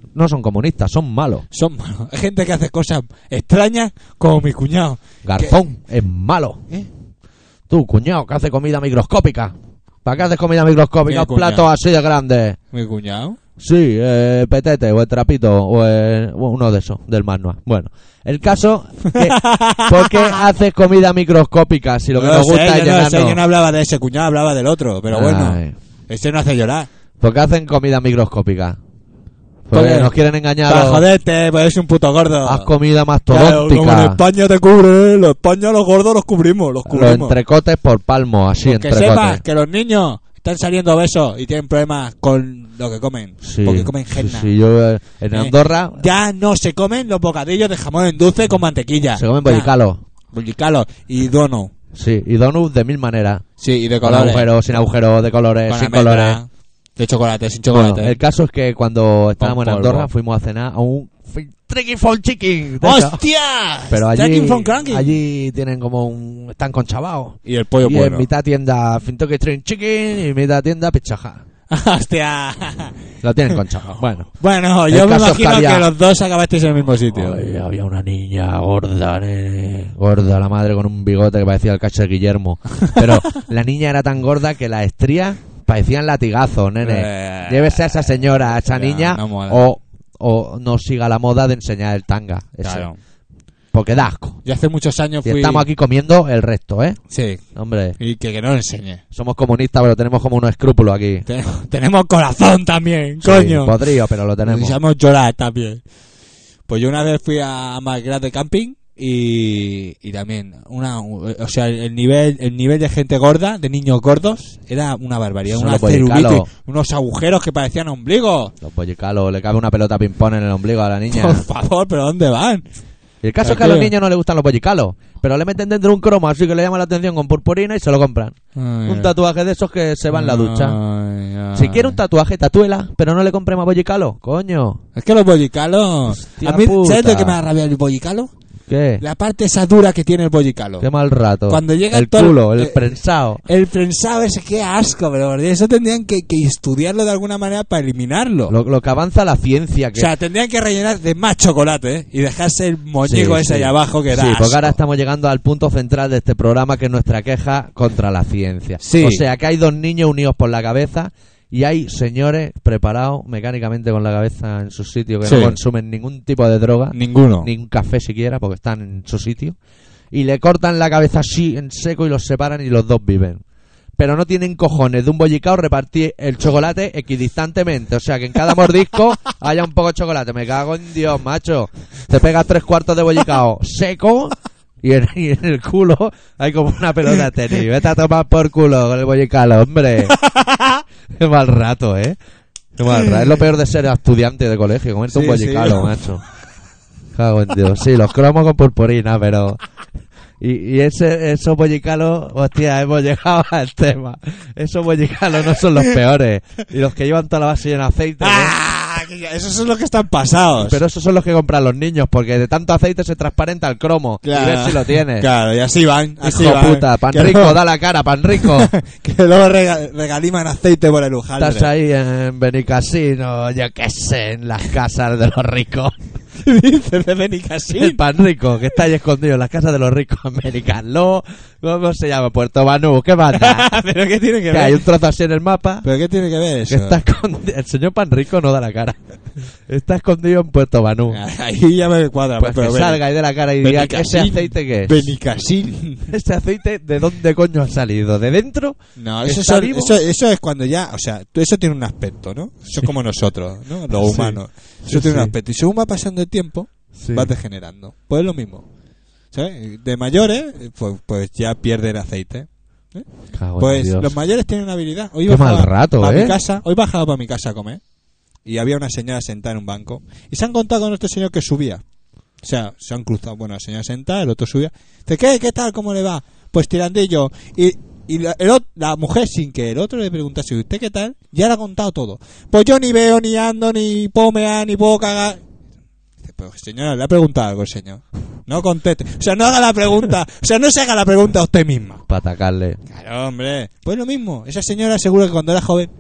no son comunistas, son malos. Son malos. Hay gente que hace cosas extrañas como mi cuñado. Garzón es malo. ¿Eh? Tú, cuñado, que hace comida microscópica. ¿Para qué haces comida microscópica? ¿Qué cuñado? Platos así de grandes. ¿Mi cuñado? Sí, eh, petete o el trapito o el- uno de esos, del Magnua. Bueno, el caso que ¿por qué haces comida microscópica si lo que No nos sé, gusta es yo no llenarnos? sé, yo no hablaba de ese cuñado, hablaba del otro. Pero bueno, Ay, ese no hace llorar. ¿por qué hacen comida microscópica? Porque Porque- nos quieren engañar. Para o- joderte, pues es un puto gordo. Haz comida Claro, mastodóntica. como en España te cubre, en España los gordos los cubrimos, los Los cubrimos. entrecotes por palmo, así Pues que entrecotes. sepas que los niños están saliendo obesos y tienen problemas con lo que comen. Sí, porque comen sí, henna. sí, yo eh, en Eh, Andorra Ya no se comen los bocadillos de jamón en dulce con mantequilla. se comen Ya. bollicalos. Bollicalos y dono. Sí, y donuts de mil maneras. Sí, y de Con colores. agujeros, sin agujeros, de colores, Con sin almendra, colores. de chocolate, sin Bueno, chocolate. el caso es que cuando estábamos en polvo. Andorra fuimos a cenar a un Tricky for Chicken. de eso. ¡Hostia! Pero allí, Tracking from Cranking. allí tienen como un... están conchavados. Y el pollo Y bueno. en mitad tienda Fintoki String Chicken y en mitad tienda Pichaja. ¡Hostia! Lo tienen conchavados. Bueno. Bueno, El yo me caso es que imagino que, había- los dos acabasteis en el mismo sitio. Ay, había una niña gorda, nene. Gorda, la madre con un bigote que parecía el cacho de Guillermo. Pero la niña era tan gorda que las estrías parecían latigazos, nene. Eh, Llévese a esa señora, a esa ya, niña, no mola. o, o no siga la moda de enseñar el tanga. Ese. Claro. Porque da asco. Yo hace muchos años Y fui... estamos aquí comiendo el resto, ¿eh? Sí. Hombre, Y que, que no lo enseñe. somos comunistas, pero tenemos como unos escrúpulos aquí. Tenemos, tenemos corazón también, Sí, coño. podrido, pero lo tenemos. Necesitamos llorar también. Pues yo una vez fui a Malgrat de camping y, y también una, o sea, el nivel el nivel de gente gorda, de niños gordos, era una barbaridad, Son una los bollicalos. celulitis, unos agujeros que parecían ombligos. Los bollicalos, le cabe una pelota ping-pong en el ombligo a la niña. Por favor, pero ¿dónde van? Y el caso es que ¿Para a los qué? niños no les gustan los bollicalos, pero le meten dentro un cromo, así que le llama la atención con purpurina y se lo compran. Un tatuaje de esos que se va en la ducha. Ay, ay. Si quiere un tatuaje, tatúela, pero no le compre más bollicalo, coño. Es que los bollicalos... Hostia A mí, puta. ¿sabes de qué me da rabia el bollicalo? ¿Qué? La parte esa dura que tiene el bollicalo. Qué mal rato. Cuando llega el todo- culo, el eh, prensado. El prensado ese, qué asco, pero por Dios, eso tendrían que, que estudiarlo de alguna manera para eliminarlo. Lo, lo que avanza la ciencia. Que... O sea, tendrían que rellenar de más chocolate, ¿eh? Y dejarse el moñigo Sí, ese sí. ahí abajo que da Sí, porque asco. ahora estamos llegando al punto central de este programa, que es nuestra queja contra la ciencia. Sí. O sea, que hay dos niños unidos por la cabeza y hay señores preparados mecánicamente con la cabeza en su sitio, que Sí. no consumen ningún tipo de droga, Ninguno. ni un café siquiera, porque están en su sitio, y le cortan la cabeza así en seco y los separan y los dos viven. Pero no tienen cojones de un bollicao repartir el chocolate equidistantemente. O sea, que en cada mordisco haya un poco de chocolate. Me cago en Dios, macho. Te pegas tres cuartos de bollicao seco y en, y en el culo hay como una pelota de tenis. Vete a tomar por culo con el bollicalo, hombre. Qué mal rato, ¿eh? Qué mal rato. Es lo peor de ser estudiante de colegio, comerte un Sí, bollicalo, sí. macho. Cago en Dios. Sí, los cromos con purpurina, pero... Y, y ese, esos bollicalos, hostia, hemos llegado al tema. Esos bollicalos no son los peores. Y los que llevan toda la base llena de aceite. ¿eh? ¡Ah! Que ya- Esos son los que están pasados. Pero esos son los que compran los niños, porque de tanto aceite se transparenta el cromo. Claro. Y ves si lo tienes. Claro, y así van. Así Hijo van. puta, pan Que rico, luego- da la cara, pan rico. Que luego rega- regaliman aceite por el ujaldre. Estás ahí en Benicasino, yo qué sé, en las casas de los ricos. ¿Qué dices de Benicassim? El pan rico, que está ahí escondido en las casas de los ricos americanos. ¿Cómo se llama? Puerto Banú, ¿qué manda? ¿Pero qué tiene que Que ver? hay un trozo así en el mapa. ¿Pero qué tiene que ver eso? Que está escondido. El señor pan rico no da la cara. Está escondido en Puerto Banú. Ahí ya me cuadra. Pues pero que Beni- salga y dé la cara y diga que ese Benicassim. aceite que es. Benicassim. ¿Ese aceite de dónde coño ha salido? ¿De dentro? No, eso, ¿Está son- vivo? eso, eso es cuando ya, o sea, tú- eso tiene un aspecto, ¿no? Eso es como nosotros, ¿no? Los Sí. humanos. Eso Sí, tiene un sí. aspecto. Y según va pasando el tiempo, Sí. vas degenerando. Pues es lo mismo. ¿Sabes? De mayores, pues, pues ya pierden aceite. Cago en Pues Dios. los mayores tienen una habilidad. Hoy Qué bajaba mal rato, pa' ¿eh? mi casa, hoy bajaba para mi casa a comer y había una señora sentada en un banco y se han contado con este señor que subía. O sea, se han cruzado. Bueno, la señora sentada, el otro subía. Dice, ¿qué? ¿Qué tal? ¿Cómo le va? Pues tirandillo. Y, y la, el ot- la mujer, sin que el otro le preguntase, ¿usted qué tal? Ya le ha contado todo. Pues yo ni veo, ni ando, ni puedo mear, ni puedo cagar. Dice, pero señora, le ha preguntado algo el señor. No conteste. O sea, no haga la pregunta. O sea, no se haga la pregunta a usted misma. Para atacarle. Claro, hombre. Pues lo mismo. Esa señora seguro que cuando era joven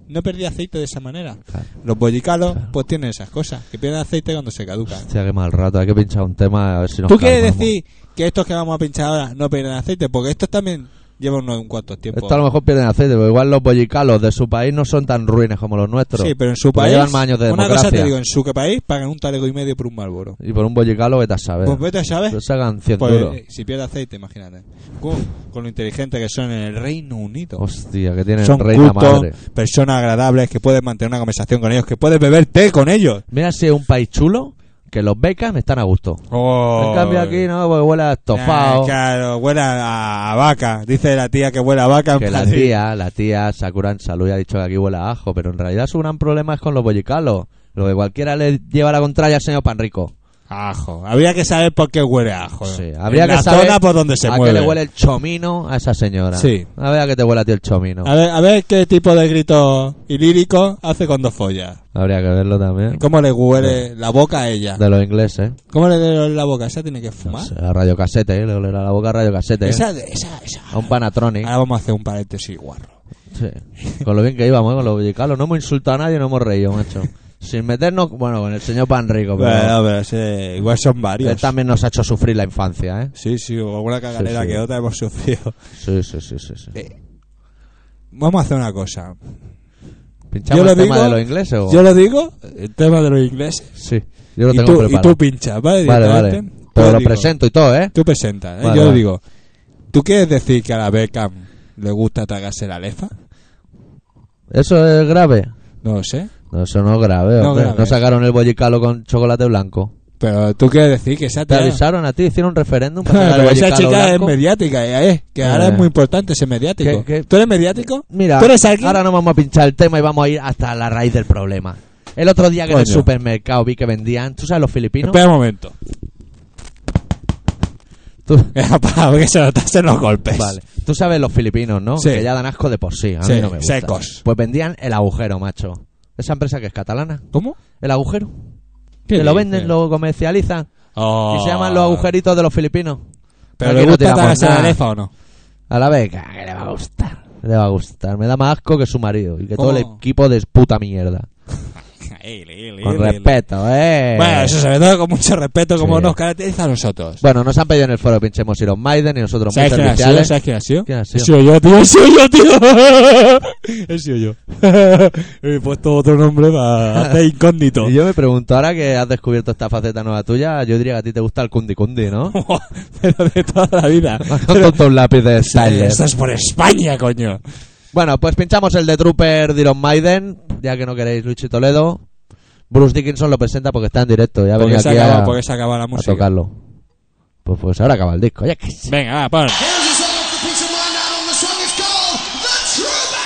no perdía aceite de esa manera. Claro. Los bollicalos, pues tienen esas cosas, que pierden aceite cuando se caducan. Hostia, qué mal rato. Hay que pinchar un tema a ver si nos ¿Tú quieres calmamos. decir que estos que vamos a pinchar ahora no pierden aceite? Porque estos también llevan unos cuantos tiempos. Esto a lo mejor pierden aceite, pero igual los bollicalos de su país no son tan ruines como los nuestros. Sí, pero en su Porque país, llevan más años de una democracia. cosa te digo, en su país pagan un talego y medio por un Marlboro. Y por un bollicalo vete a saber. Pues vete, ¿sabes? Pero sacan cien Pues, duros. eh, si pierde aceite, imagínate. Con, con lo inteligente que son en el Reino Unido. Hostia, que tienen Son reina cultos, madre. personas agradables, que puedes mantener una conversación con ellos, que puedes beber té con ellos. Mira si es un país chulo, que los becas están a gusto. Oh, En cambio aquí no, porque huele a estofado. Ah, claro, huele a, a vaca. Dice la tía que huele a vaca. en Que la Madrid. tía, la tía Sakura en salud ya ha dicho que aquí huele a ajo, pero en realidad su gran problema es con los bollicalos. Lo que cualquiera le lleva la contraria al señor Panrico. Ajo. Habría que saber por qué huele a ajo. Sí, habría En que la saber zona por donde se a mueve. qué le huele el chomino a esa señora. Sí. A ver a qué te huele a ti el chomino. A ver, a ver qué tipo de grito y lírico hace cuando folla. Habría que verlo también. ¿Cómo le huele la boca a ella? De los ingleses. ¿Cómo le huele la boca? ¿Esa tiene que No fumar? sé, a radiocasete, ¿eh? Le olerá la boca a radiocasete. ¿eh? Esa, esa, esa. A un Panatronic. Ahora vamos a hacer un paréntesis guarro. Sí. Con lo bien que íbamos, ¿eh? Con los bollicalos. No hemos insultado a nadie, no hemos reído, macho. Sin meternos, bueno, con el señor Panrico, pero Bueno, pero ese- igual son varios. él también nos ha hecho sufrir la infancia, ¿eh? Sí, sí, o alguna cagalera Sí, sí. que otra hemos sufrido. Sí, sí, sí, sí. sí. Eh, Vamos a hacer una cosa. ¿Pinchamos yo lo el tema digo- de los ingleses o...? Yo lo digo, el tema de los ingleses. Sí, yo lo Y tengo tú, y preparado. tú pinchas, ¿vale? Vale, Directamente. vale. Yo Pero lo digo, presento y todo, ¿eh? Tú presentas, ¿eh? Vale, Yo vale. digo, ¿tú quieres decir que a la Beckham le gusta tragarse la lefa? ¿Eso es grave? No lo sé. No, eso no es grave, No hombre. grave. No sacaron el bollicalo con chocolate blanco. Pero tú quieres decir que esa ¿Te tía... avisaron a ti? ¿Hicieron un referéndum para sacar el Pero esa bollicalo chica blanco? es mediática, ya es. Que ahora Eh. es muy importante ser mediático. ¿Qué- qué? ¿Tú eres mediático? Mira, ¿Tú eres alguien? ahora no vamos a pinchar el tema y vamos a ir hasta la raíz del problema. El otro día que en el Coño. supermercado vi que vendían... ¿Tú sabes los filipinos? Espera un momento. Tú- Para que se notasen los golpes. Vale. Tú sabes los filipinos, ¿no? Sí. Que ya dan asco de por sí. A Sí, mí no me gusta. secos. Pues vendían el agujero, macho. Esa empresa que es catalana. ¿Cómo? El agujero. ¿Qué Que lo dices? venden, lo comercializan. Oh. Y se llaman los agujeritos de los filipinos. ¿Pero Aquí le no gusta tiramos tragarse la nada. lefa o no? A la beca, que le va a gustar. Le va a gustar. Me da más asco que su marido. Y que ¿Cómo? todo el equipo de puta mierda. Con respeto, eh. Bueno, eso sobre todo con mucho respeto, como Sí. nos caracteriza a nosotros. Bueno, nos han pedido en el foro pinchemos Iron Maiden y nosotros muy ¿Sabes quién ha sido? serviciales. ¿Sabes quién ha sido? ¿Quién ha He sido? sido yo, tío. He sido yo, tío. He sido yo. He puesto otro nombre para hacer incógnito. Y yo me pregunto, ahora que has descubierto esta faceta nueva tuya, yo diría que a ti te gusta el cundi cundi, ¿no? Pero de toda la vida. Has tonto un lápiz de Styler. Esto es por España, coño. Bueno, pues pinchamos el de Trooper de Iron Maiden, ya que no queréis Luigi Toledo. Bruce Dickinson lo presenta porque está en directo. Ya Porque venía se, aquí acaba, a, porque se acaba la a música. tocarlo. Pues, pues ahora acaba el disco. Ya que sí. Venga, va, pon. Here's the song off the Peace of Mind album. The song is called The Trooper.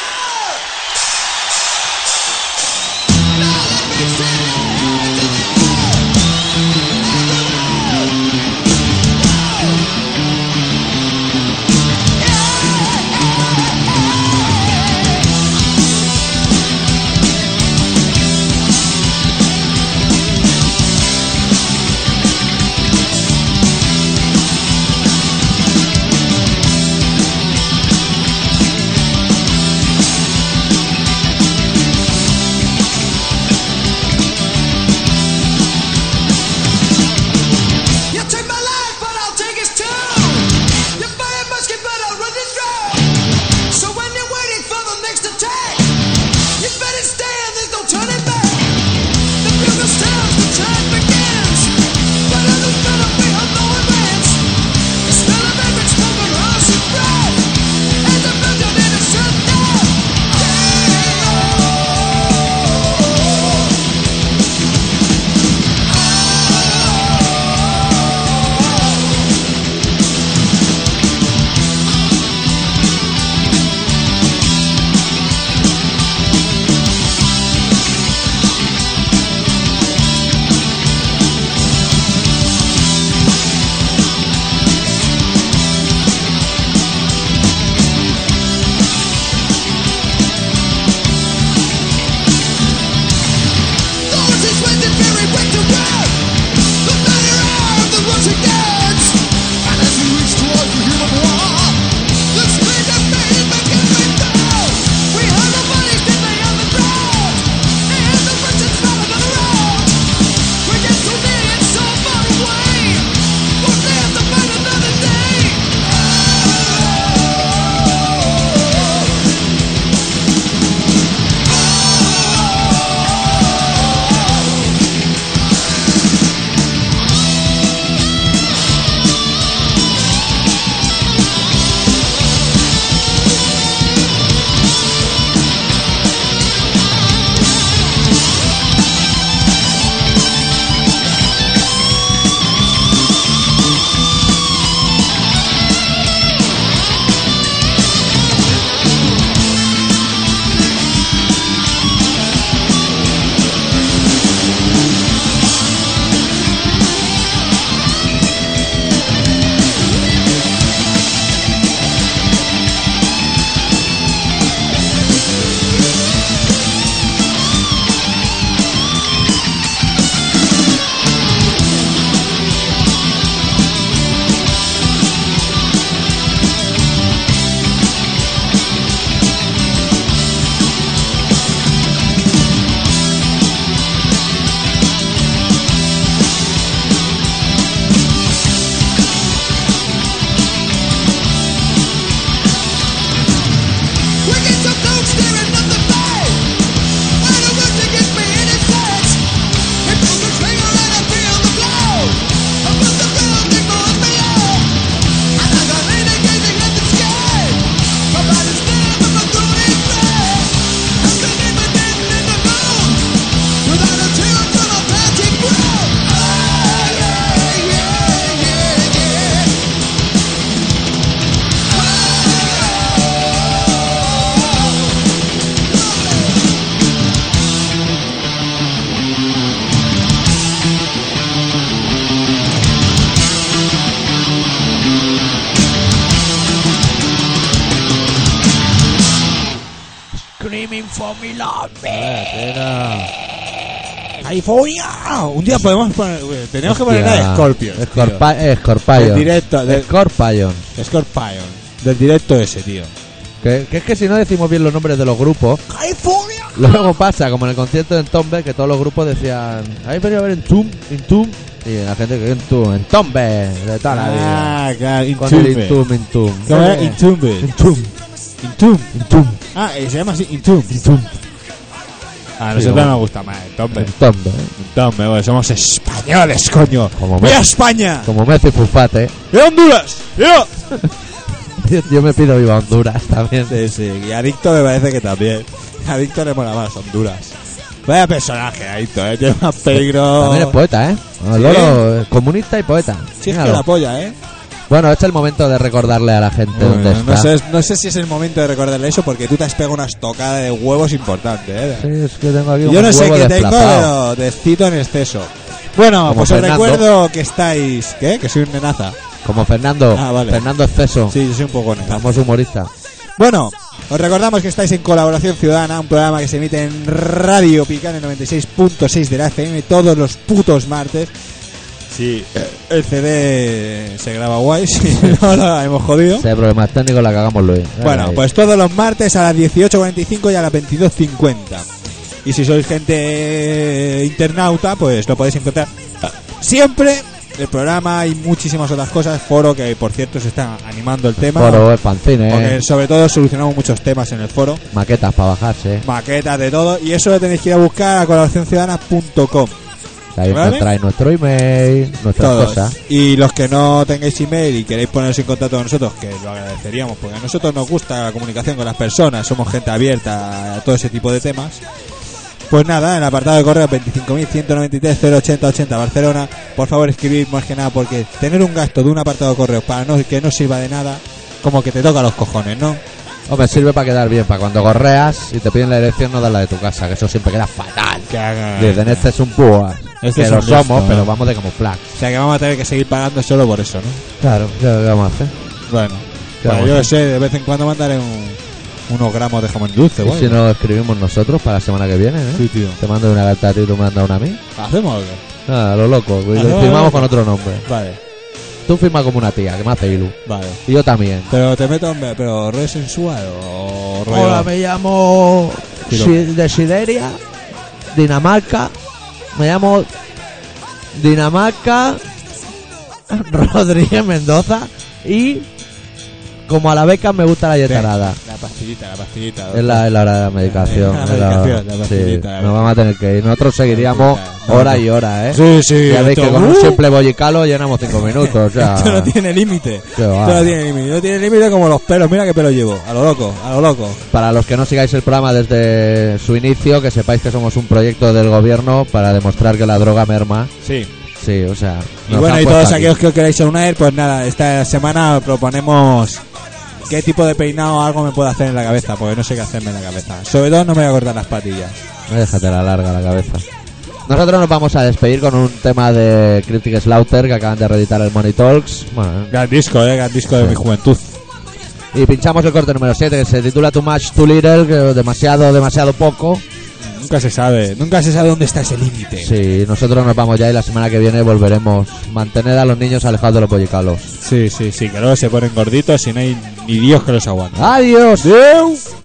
Now let me stand. ¡California! Un día podemos poner. Tenemos que poner a Scorpion. Scorpa- eh, Scorpion. Del directo. Del Scorpion. Scorpion. Del directo ese, tío. Que, que es que si no decimos bien los nombres de los grupos, ¡California! luego pasa como en el concierto de Entombe, que todos los grupos decían, ¿habéis venido a ver Entomb? Entomb. Y la gente que Entomb, Entombe, de toda la vida. Ah, claro. Con el Intumbe. Entomb, Entomb. ¿Cómo era? Intumbe. Entomb. Intumbe. Entomb. Ah, y se llama así Intumbe. Entomb. A Sí, nosotros bueno. nos gusta más Intumbe. Entombe, ¿eh? Intumbe, bueno, somos españoles, coño. Como ¡Viva me- España! Como Messi Fufate. ¡Viva Honduras! ¡Viva! Yo, yo me pido viva Honduras también. Sí, sí. Y a Adicto me parece que también. A Adicto le mola más Honduras. Vaya personaje, Adicto, ¿eh? Tiene más peligro. También es poeta, ¿eh? No, ¿Sí? Lolo es comunista y poeta. Sí, es que Míralo. la polla, ¿eh? Bueno, este es el momento de recordarle a la gente dónde Bueno, está. no, sé, no sé si es el momento de recordarle eso porque tú te has pegado una estocada de huevos importante, ¿eh? Sí, es que tengo aquí Yo un no sé huevo qué tengo, desplazado. pero descito en exceso. Bueno, Como pues os Fernando. recuerdo que estáis... ¿Qué? Que soy un nenaza. Como Fernando. Ah, vale. Fernando Exceso. Sí, yo soy un poco nenaza. Famoso humorista. Bueno, os recordamos que estáis en Colaboración Ciudadana, un programa que se emite en Radio Pican, en noventa y seis punto seis de la F M, todos los putos martes. Sí, el C D se graba guay, si no lo hemos jodido. Si hay problemas técnicos, la cagamos Luis. Bueno, Ahí. pues todos los martes a las dieciocho cuarenta y cinco y a las veintidós cincuenta. Y si sois gente internauta, pues lo podéis encontrar siempre. El programa y muchísimas otras cosas. Foro, que por cierto se está animando el tema. Foro, es fanzine, Porque eh. sobre todo solucionamos muchos temas en el foro. Maquetas para bajarse. Maquetas de todo. Y eso lo tenéis que ir a buscar a colaboración ciudadana punto com. Ahí ¿Vale? encontráis nuestro email, nuestras Todos. cosas. Y los que no tengáis email y queréis poneros en contacto con nosotros, que lo agradeceríamos, porque a nosotros nos gusta la comunicación con las personas, somos gente abierta a todo ese tipo de temas. Pues nada, en el apartado de correo veinticinco mil ciento noventa y tres cero ochenta ochenta Barcelona, por favor escribid más que nada, porque tener un gasto de un apartado de correo para no, que no sirva de nada, como que te toca los cojones, ¿no? Hombre, sirve para quedar bien, para cuando correas y te piden la dirección no das la de tu casa, que eso siempre queda fatal. Que haga... Dicen, este es un púas. Este que es lo un listo, somos, ¿no? pero vamos de camuflaje. O sea que vamos a tener que seguir pagando solo por eso, ¿no? Claro, ¿qué vamos a hacer? Bueno, ¿Qué bueno, vamos yo a que sé, de vez en cuando mandaré un- unos gramos de jamón dulce, Y bueno. si no escribimos nosotros para la semana que viene, ¿eh? Sí, tío. Te mando una carta a ti y tú me mandas una a mí. ¿Hacemos o qué? Ah, lo loco. Y Ah, lo no, firmamos no. con otro nombre. Vale, Tú firmas como una tía, que me hace ilu. vale. Y yo también. Pero te meto, en- pero rollo sensual o rollo... Hola, me llamo Tiro. Si- de Siberia, Dinamarca. Me llamo Dinamarca Rodríguez Mendoza. Y como a la beca me gusta la yetarada. La pastillita, la pastillita. Es la, es la hora de la medicación. La es medicación, la sí, pastillita, la nos vamos a tener que ir. Nosotros seguiríamos pastillita. horas y horas, ¿eh? Sí, sí. Ya veis que esto- con un ¡Uh! simple bollicalo llenamos cinco minutos. O sea, Esto no tiene límite. qué va. Esto no tiene límite. No tiene límite como los pelos. Mira qué pelo llevo. A lo loco, a lo loco. Para los que no sigáis el programa desde su inicio, que sepáis que somos un proyecto del gobierno para demostrar que la droga merma. Sí. Sí, o sea. Y nos bueno, han y puesto todos aquí. aquellos que os queráis unir, pues nada, esta semana proponemos qué tipo de peinado o algo me puedo hacer en la cabeza, porque no sé qué hacerme en la cabeza. Sobre todo no me voy a cortar las patillas. Déjate la larga la cabeza. Nosotros nos vamos a despedir con un tema de Cryptic Slaughter que acaban de reeditar el Money Talks. Bueno, Gran disco, eh, gran disco de Sí. mi juventud. y pinchamos el corte número siete que se titula Too Much Too Little, que demasiado, demasiado poco. Nunca se sabe, nunca se sabe dónde está ese límite. Sí, nosotros nos vamos ya y la semana que viene volveremos. Mantener a los niños alejados de los bollicalos. Sí, sí, sí, que luego se ponen gorditos y no hay ni Dios que los aguante. ¡Adiós! ¡Adiós!